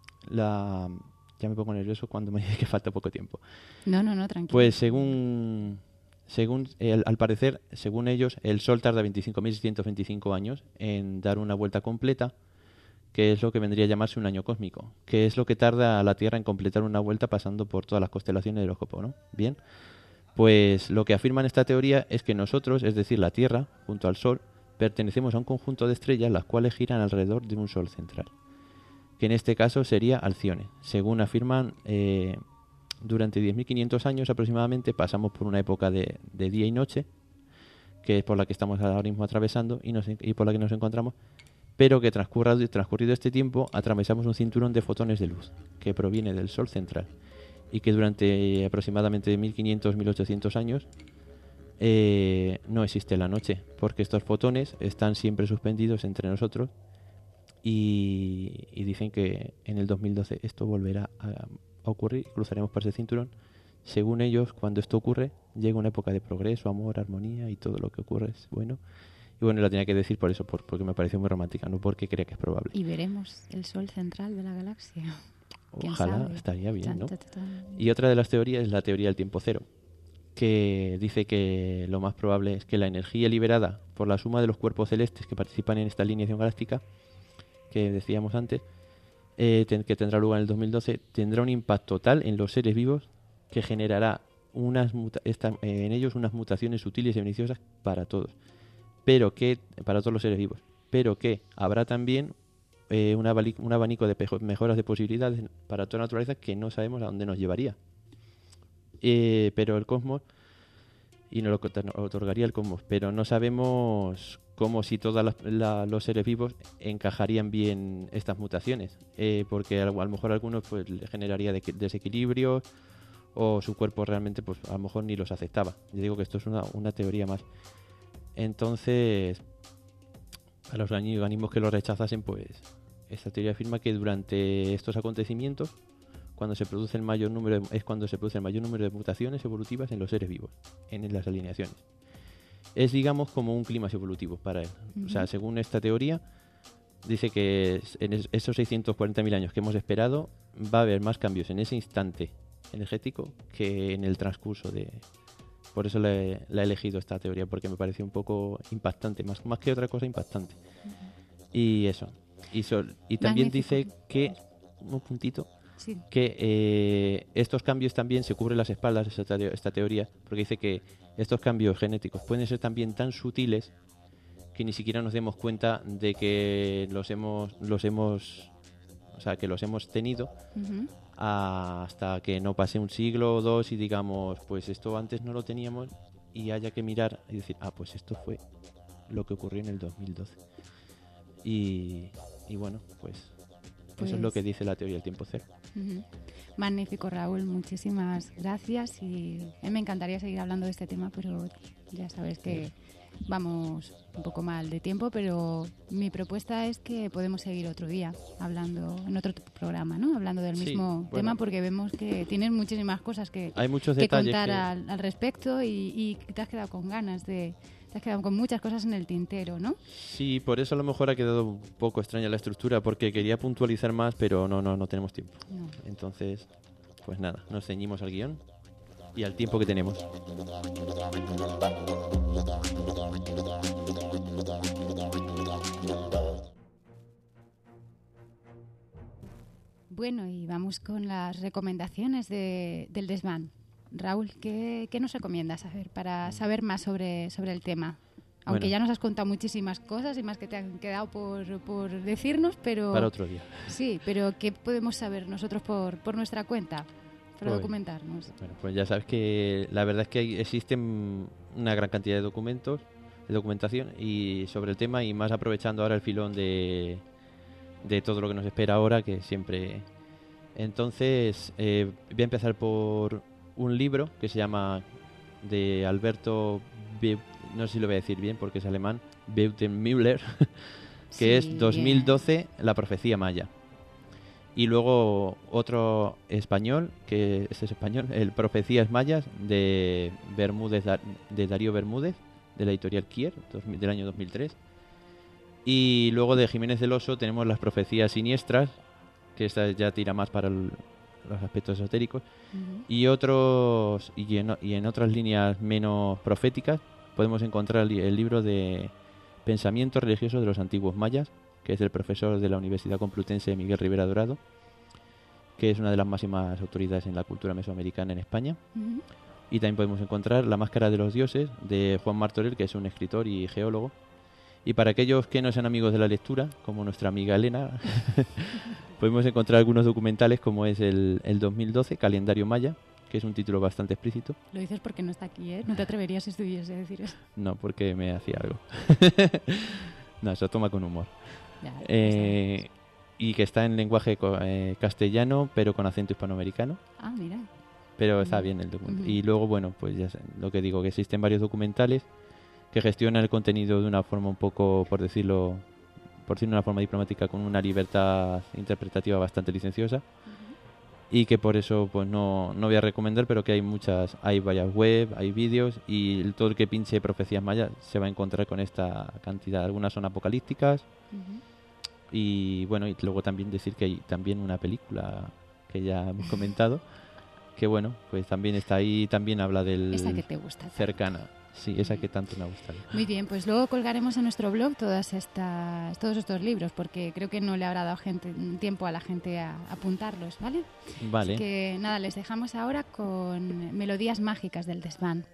S3: la ya me pongo nervioso cuando me dice que falta poco tiempo.
S2: No, no, no, tranquilo.
S3: Pues según... según el, al parecer, según ellos, el Sol tarda veinticinco mil seiscientos veinticinco años en dar una vuelta completa, que es lo que vendría a llamarse un año cósmico, que es lo que tarda a la Tierra en completar una vuelta pasando por todas las constelaciones del horóscopo, ¿no? Bien, pues lo que afirman esta teoría es que nosotros, es decir, la Tierra, junto al Sol, pertenecemos a un conjunto de estrellas las cuales giran alrededor de un Sol central, que en este caso sería Alcione. Según afirman, eh, durante diez mil quinientos años aproximadamente pasamos por una época de, de día y noche, que es por la que estamos ahora mismo atravesando y, nos, y por la que nos encontramos, pero que transcurra, transcurrido este tiempo atravesamos un cinturón de fotones de luz que proviene del Sol central y que durante aproximadamente mil quinientos a mil ochocientos años eh, no existe la noche, porque estos fotones están siempre suspendidos entre nosotros y, y dicen que en el dos mil doce esto volverá a, a ocurrir, cruzaremos por ese cinturón. Según ellos, cuando esto ocurre, llega una época de progreso, amor, armonía y todo lo que ocurre es bueno. Y bueno, la tenía que decir por eso, por, porque me pareció muy romántica, no porque creo que es probable.
S2: Y veremos el Sol central de la galaxia.
S3: Ojalá,
S2: sabe?
S3: estaría bien,
S2: Tan,
S3: ¿no?
S2: tan, tan.
S3: Y otra de las teorías es la teoría del tiempo cero, que dice que lo más probable es que la energía liberada por la suma de los cuerpos celestes que participan en esta alineación galáctica, que decíamos antes, eh, ten, que tendrá lugar en el dos mil doce, tendrá un impacto tal en los seres vivos que generará unas muta- esta, eh, en ellos unas mutaciones sutiles y beneficiosas para todos, pero que para todos los seres vivos, pero que habrá también eh, una abali- un abanico de pejo- mejoras de posibilidades para toda la naturaleza que no sabemos a dónde nos llevaría. Eh, pero el cosmos, y nos lo otorgaría el cosmos, pero no sabemos cómo si todos los seres vivos encajarían bien estas mutaciones, eh, porque a, a lo mejor a algunos pues le generaría de, desequilibrios o su cuerpo realmente pues a lo mejor ni los aceptaba. Yo digo que esto es una, una teoría más. Entonces, a los organismos que lo rechazasen, pues esta teoría afirma que durante estos acontecimientos, cuando se produce el mayor número de, es cuando se produce el mayor número de mutaciones evolutivas en los seres vivos, en las alineaciones. es, digamos, como un clima evolutivo para él. Uh-huh. O sea, según esta teoría, dice que en esos seiscientos cuarenta mil años que hemos esperado va a haber más cambios en ese instante energético que en el transcurso de... Por eso la he, la he elegido esta teoría, porque me pareció un poco impactante, más, más que otra cosa impactante. Uh-huh. Y eso. Y, so, y también Magnífico. Dice que... Un puntito. Sí. Que eh, estos cambios también se cubren las espaldas, esta, te- esta teoría, porque dice que estos cambios genéticos pueden ser también tan sutiles que ni siquiera nos demos cuenta de que los hemos, los hemos, o sea, que los hemos tenido uh-huh. hasta que no pase un siglo o dos y digamos, pues esto antes no lo teníamos y haya que mirar y decir, ah, pues esto fue lo que ocurrió en el dos mil doce. Y, y bueno, pues, pues eso es lo que dice la teoría del tiempo cero.
S2: Uh-huh. Magnífico, Raúl, muchísimas gracias y eh, me encantaría seguir hablando de este tema, pero ya sabes que vamos un poco mal de tiempo, pero mi propuesta es que podemos seguir otro día hablando en otro programa, ¿no? Hablando del
S3: sí,
S2: mismo
S3: bueno.
S2: tema, porque vemos que tienes muchísimas cosas que,
S3: Hay muchos
S2: que
S3: detalles
S2: contar
S3: que...
S2: Al, al respecto y, y te has quedado con ganas de... Te has quedado con muchas cosas en el tintero, ¿no?
S3: Sí, por eso a lo mejor ha quedado un poco extraña la estructura, porque quería puntualizar más, pero no, no, no tenemos tiempo.
S2: No.
S3: Entonces, pues nada, nos ceñimos al guión y al tiempo que tenemos.
S2: Bueno, y vamos con las recomendaciones de, del desván. Raúl, ¿qué, ¿qué nos recomiendas saber para saber más sobre, sobre el tema? Aunque bueno, ya nos has contado muchísimas cosas y más que te han quedado por, por decirnos, pero...
S3: Para otro día.
S2: Sí, pero ¿qué podemos saber nosotros por, por nuestra cuenta para
S3: pues,
S2: documentarnos?
S3: Bueno, pues ya sabes que la verdad es que hay, existen una gran cantidad de documentos, de documentación y sobre el tema, y más aprovechando ahora el filón de, de todo lo que nos espera ahora, que siempre... Entonces, eh, voy a empezar por... un libro que se llama de Alberto Be- no sé si lo voy a decir bien porque es alemán, Beutenmüller, que sí, es dos mil doce, bien. La profecía maya. Y luego otro español, que este es español, el Profecías mayas de Bermúdez, de Darío Bermúdez, de la editorial Kier, del año dos mil tres. Y luego de Jiménez del Oso tenemos las Profecías siniestras, que esta ya tira más para el los aspectos esotéricos, uh-huh. y otros y en, y en otras líneas menos proféticas podemos encontrar el, el libro de Pensamientos religiosos de los antiguos mayas, que es del profesor de la Universidad Complutense Miguel Rivera Dorado, que es una de las máximas autoridades en la cultura mesoamericana en España. Uh-huh. Y también podemos encontrar La máscara de los dioses de Juan Martorell, que es un escritor y geólogo. Y para aquellos que no sean amigos de la lectura, como nuestra amiga Elena, podemos encontrar algunos documentales como es el, el dos mil doce, Calendario Maya, que es un título bastante explícito.
S2: Lo dices porque no está aquí, ¿eh? No te atreverías si estuviese a decir eso.
S3: No, porque me hacía algo. No, eso toma con humor.
S2: Ya,
S3: eh, y que está en lenguaje eh, castellano, pero con acento hispanoamericano.
S2: Ah, mira.
S3: Pero está bien el documento. Uh-huh. Y luego, bueno, pues ya sé, lo que digo, que existen varios documentales que gestionan el contenido de una forma un poco, por decirlo, por decirlo de una forma diplomática, con una libertad interpretativa bastante licenciosa. Uh-huh. Y que por eso pues no, no voy a recomendar, pero que hay muchas, hay varias web, hay vídeos, y todo el que pinche Profecías Mayas se va a encontrar con esta cantidad. Algunas son apocalípticas. Uh-huh. Y bueno, y luego también decir que hay también una película que ya hemos comentado, que bueno, pues también está ahí, también habla del...
S2: Esa que te gusta.
S3: Cercana. Sí, esa que tanto me ha gustado.
S2: Muy bien, pues luego colgaremos en nuestro blog todas estas, todos estos libros, porque creo que no le habrá dado gente, tiempo a la gente a, a apuntarlos, ¿vale?
S3: Vale.
S2: Así que nada, les dejamos ahora con Melodías Mágicas del desván.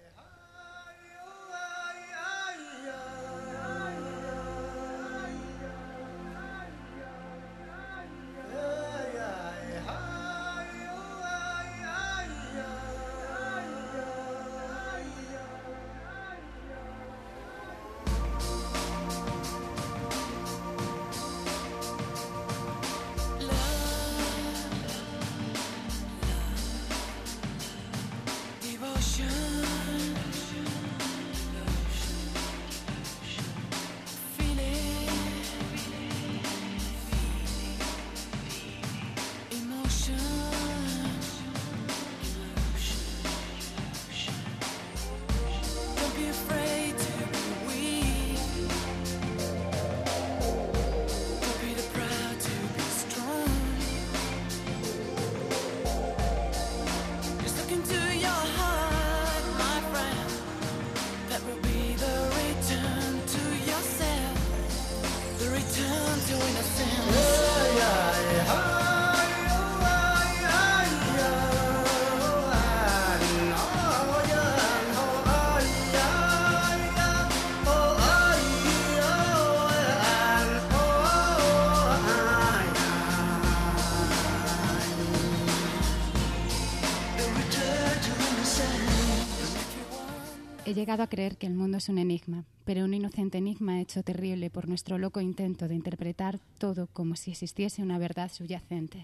S5: Devotion return to innocence.
S2: He llegado a creer que el mundo es un enigma, pero un inocente enigma hecho terrible por nuestro loco intento de interpretar todo como si existiese una verdad subyacente.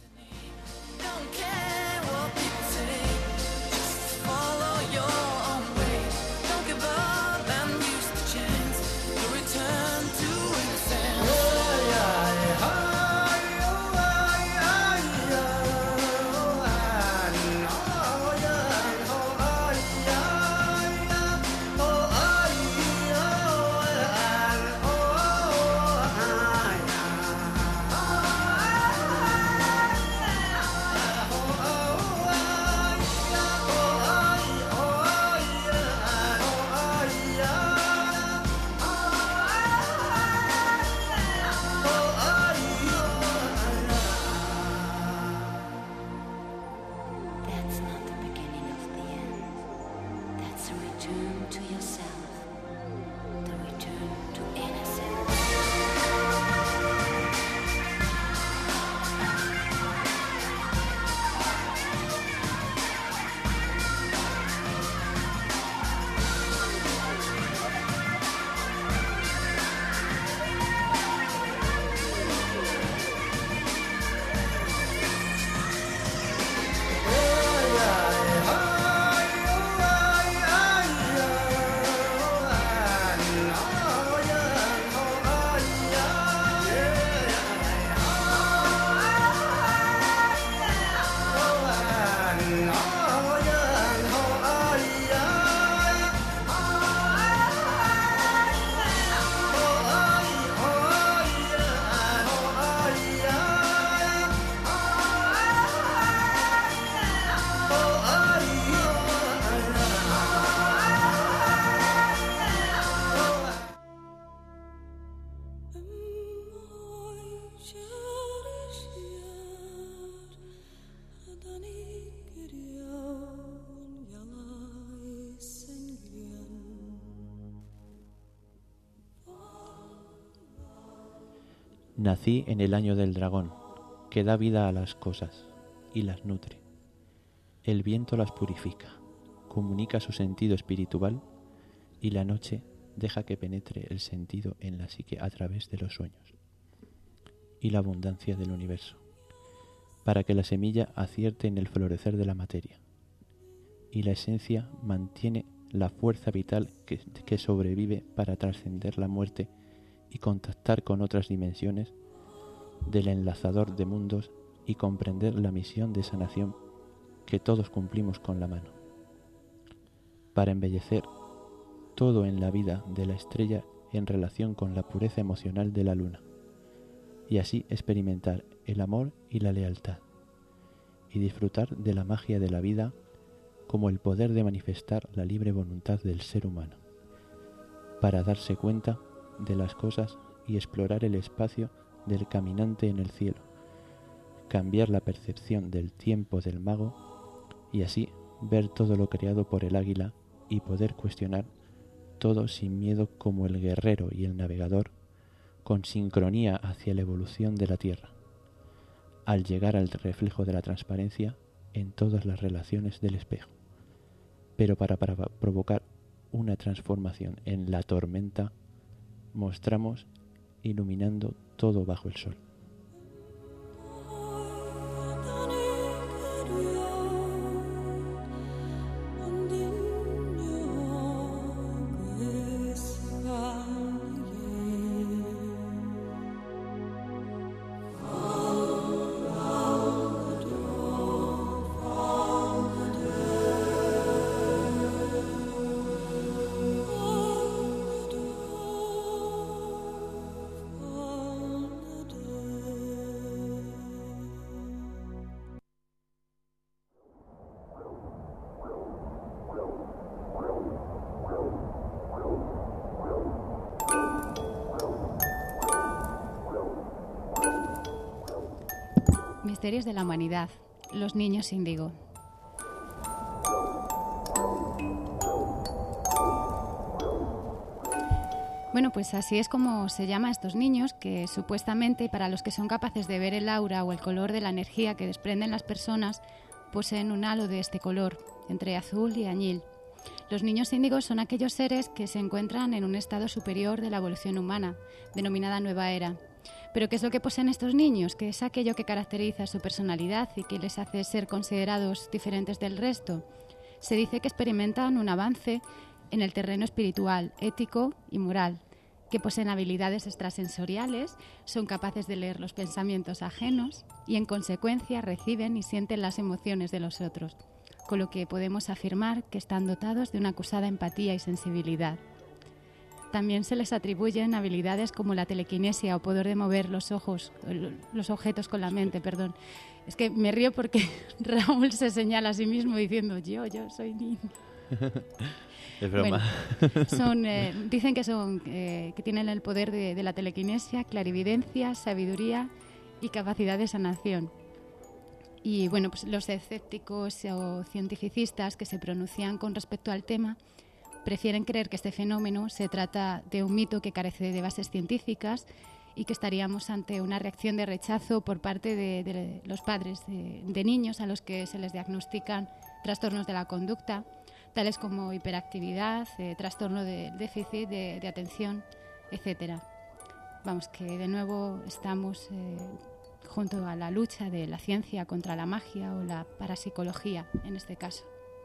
S3: Nací en el año del dragón, que da vida a las cosas y las nutre. El viento las purifica, comunica su sentido espiritual y la noche deja que penetre el sentido en la psique a través de los sueños y la abundancia del universo, para que la semilla acierte en el florecer de la materia y la esencia mantiene la fuerza vital que, que sobrevive para trascender la muerte y contactar con otras dimensiones del enlazador de mundos y comprender la misión de sanación que todos cumplimos con la mano, para embellecer todo en la vida de la estrella en relación con la pureza emocional de la luna, y así experimentar el amor y la lealtad, y disfrutar de la magia de la vida como el poder de manifestar la libre voluntad del ser humano, para darse cuenta de las cosas y explorar el espacio del caminante en el cielo, cambiar la percepción del tiempo del mago y así ver todo lo creado por el águila y poder cuestionar todo sin miedo como el guerrero y el navegador, con sincronía hacia la evolución de la Tierra, al llegar al reflejo de la transparencia en todas las relaciones del espejo, pero para, para provocar una transformación en la tormenta, mostramos iluminando todo bajo el sol.
S5: Oh
S2: Misterios de la Humanidad, los niños índigo. Bueno, pues así es como se llama a estos niños que supuestamente, para los que son capaces de ver el aura o el color de la energía que desprenden las personas, poseen un halo de este color, entre azul y añil. Los niños índigos son aquellos seres que se encuentran en un estado superior de la evolución humana, denominada nueva era. Pero ¿qué es lo que poseen estos niños? ¿Qué es aquello que caracteriza su personalidad y que les hace ser considerados diferentes del resto? Se dice que experimentan un avance en el terreno espiritual, ético y moral, que poseen habilidades extrasensoriales, son capaces de leer los pensamientos ajenos y, en consecuencia, reciben y sienten las emociones de los otros, con lo que podemos afirmar que están dotados de una acusada empatía y sensibilidad. También se les atribuyen habilidades como la telequinesia o poder de mover los ojos, los objetos con la mente, perdón. Es que me río porque Raúl se señala a sí mismo diciendo yo, yo soy niño.
S3: Es broma.
S2: Bueno, son, eh, dicen que son eh, que tienen el poder de, de la telequinesia, clarividencia, sabiduría y capacidad de sanación. Y bueno, pues los escépticos o cientificistas que se pronuncian con respecto al tema prefieren creer que este fenómeno se trata de un mito que carece de bases científicas y que estaríamos ante una reacción de rechazo por parte de, de los padres de, de niños a los que se les diagnostican trastornos de la conducta, tales como hiperactividad, eh, trastorno de déficit de, de atención, etcétera. Vamos, que de nuevo estamos eh, junto a la lucha de la ciencia contra la magia o la parapsicología, en este caso.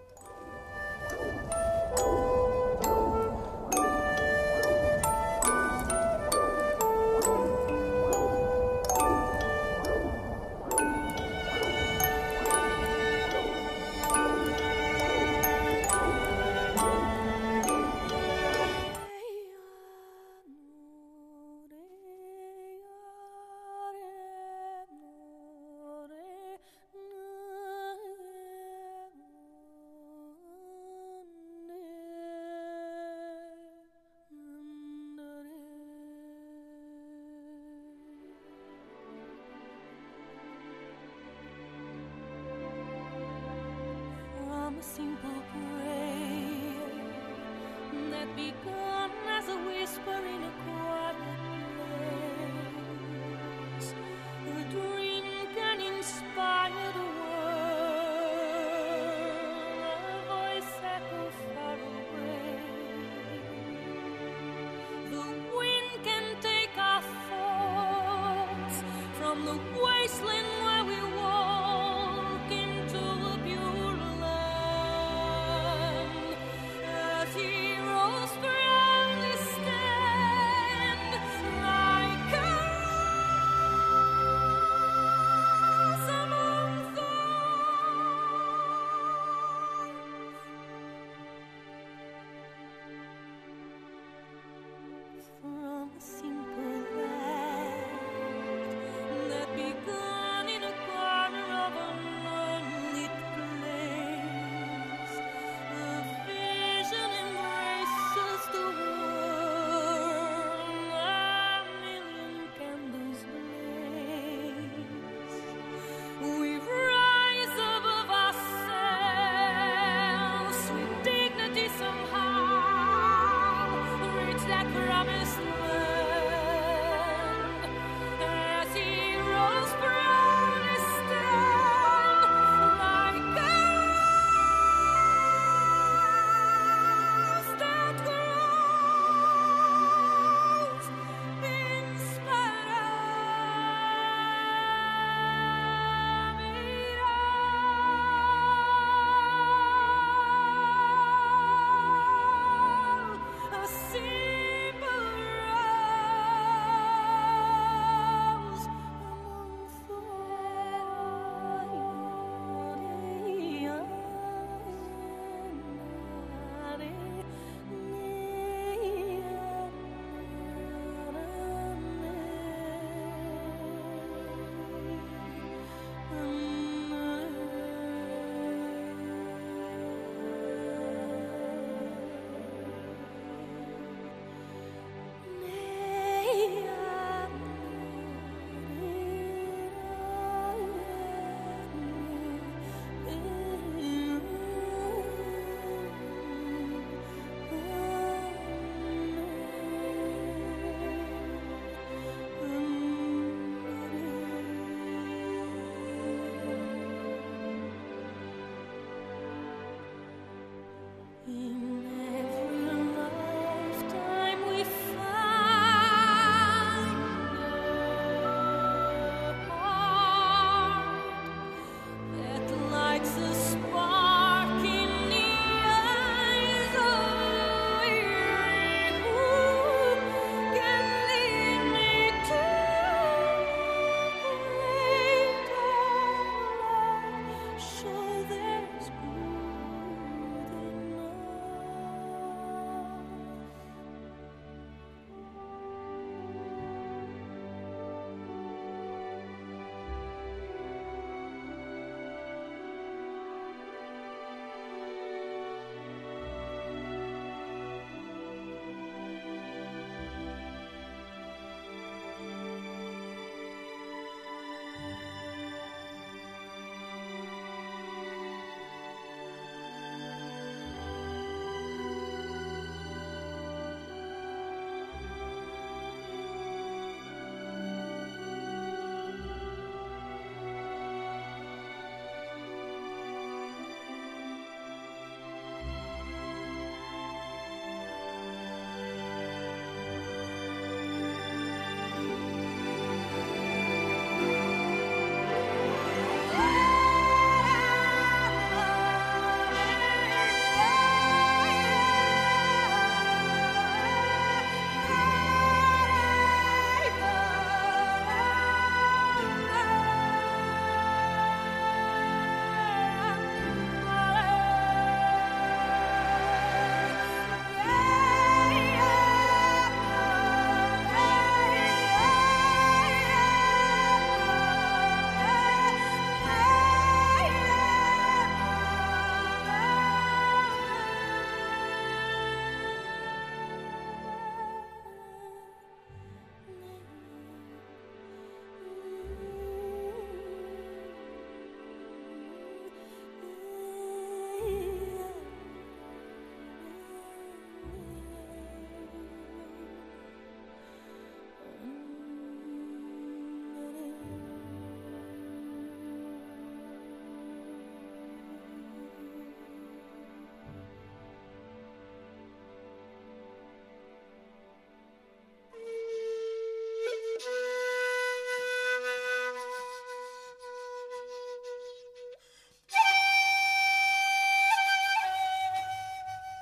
S5: Simple prayer that begun as a whisper in a quiet place. A dream can inspire the world, a voice echo far away. The wind can take our thoughts from the wasteland where we walk into the pure land. As heroes proudly stand like a rose among thorns. From a simple act that begun in a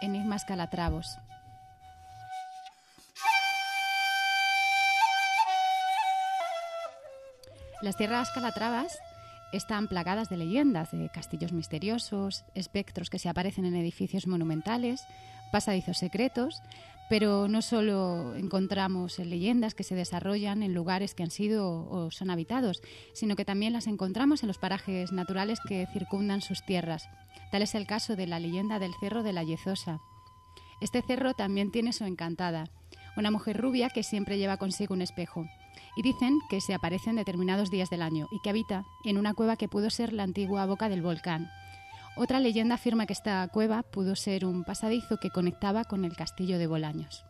S2: Enigmas Calatravos. Las tierras calatravas están plagadas de leyendas, de castillos misteriosos, espectros que se aparecen en edificios monumentales, pasadizos secretos, pero no solo encontramos leyendas que se desarrollan en lugares que han sido o son habitados, sino que también las encontramos en los parajes naturales que circundan sus tierras. Tal es el caso de la leyenda del Cerro de la Yezosa. Este cerro también tiene su encantada, una mujer rubia que siempre lleva consigo un espejo. Y dicen que se aparece en determinados días del año y que habita en una cueva que pudo ser la antigua boca del volcán. Otra leyenda afirma que esta cueva pudo ser un pasadizo que conectaba con el castillo de Bolaños.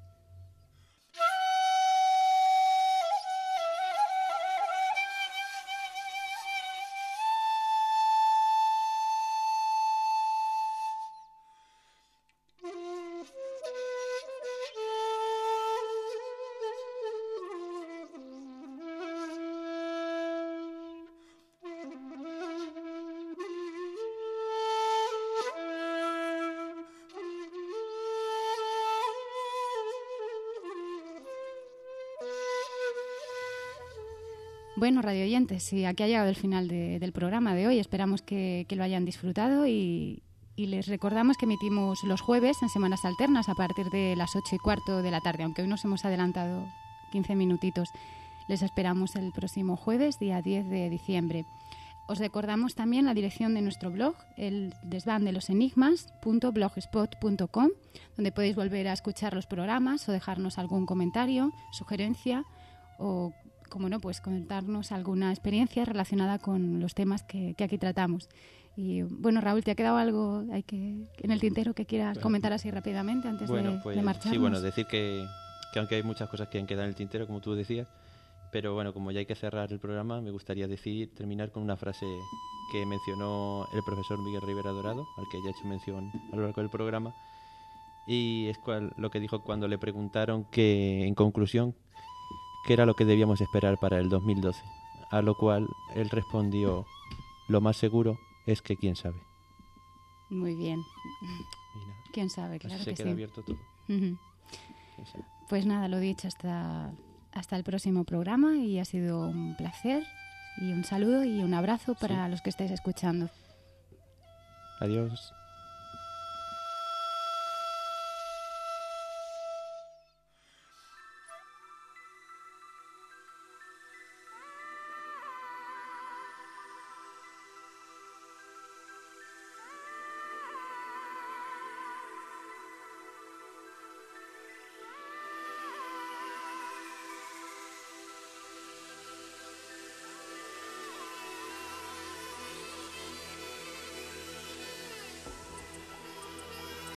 S2: Bueno, radio oyentes, y aquí ha llegado el final de, del programa de hoy. Esperamos que, que lo hayan disfrutado y, y les recordamos que emitimos los jueves en semanas alternas a partir de las ocho y cuarto de la tarde, aunque hoy nos hemos adelantado quince minutitos. Les esperamos el próximo jueves, día diez de diciembre. Os recordamos también la dirección de nuestro blog, el desván de los enigmas punto blogspot punto com, donde podéis volver a escuchar los programas o dejarnos algún comentario, sugerencia o, como no, pues contarnos alguna experiencia relacionada con los temas que, que aquí tratamos. Y bueno, Raúl, ¿te ha quedado algo hay que, en el tintero que quieras comentar así rápidamente antes
S3: bueno,
S2: de,
S3: pues,
S2: de marcharnos?
S3: Sí, bueno, decir que, que aunque hay muchas cosas que han quedado en el tintero, como tú decías, pero bueno, como ya hay que cerrar el programa, me gustaría decir, terminar con una frase que mencionó el profesor Miguel Rivera Dorado, al que ya he hecho mención a lo largo del programa, y es cual, lo que dijo cuando le preguntaron que, en conclusión, qué era lo que debíamos esperar para el dos mil doce, a lo cual él respondió: lo más seguro es que quién sabe.
S2: Muy bien.
S3: Y nada,
S2: ¿Quién sabe? Claro
S3: así se
S2: que
S3: queda
S2: sí.
S3: abierto todo.
S2: Ujú.
S3: ¿Quién sabe?
S2: Pues nada, lo dicho, hasta, hasta el próximo programa y ha sido un placer y un saludo y un abrazo para
S3: Sí.
S2: los que estáis escuchando.
S3: Adiós.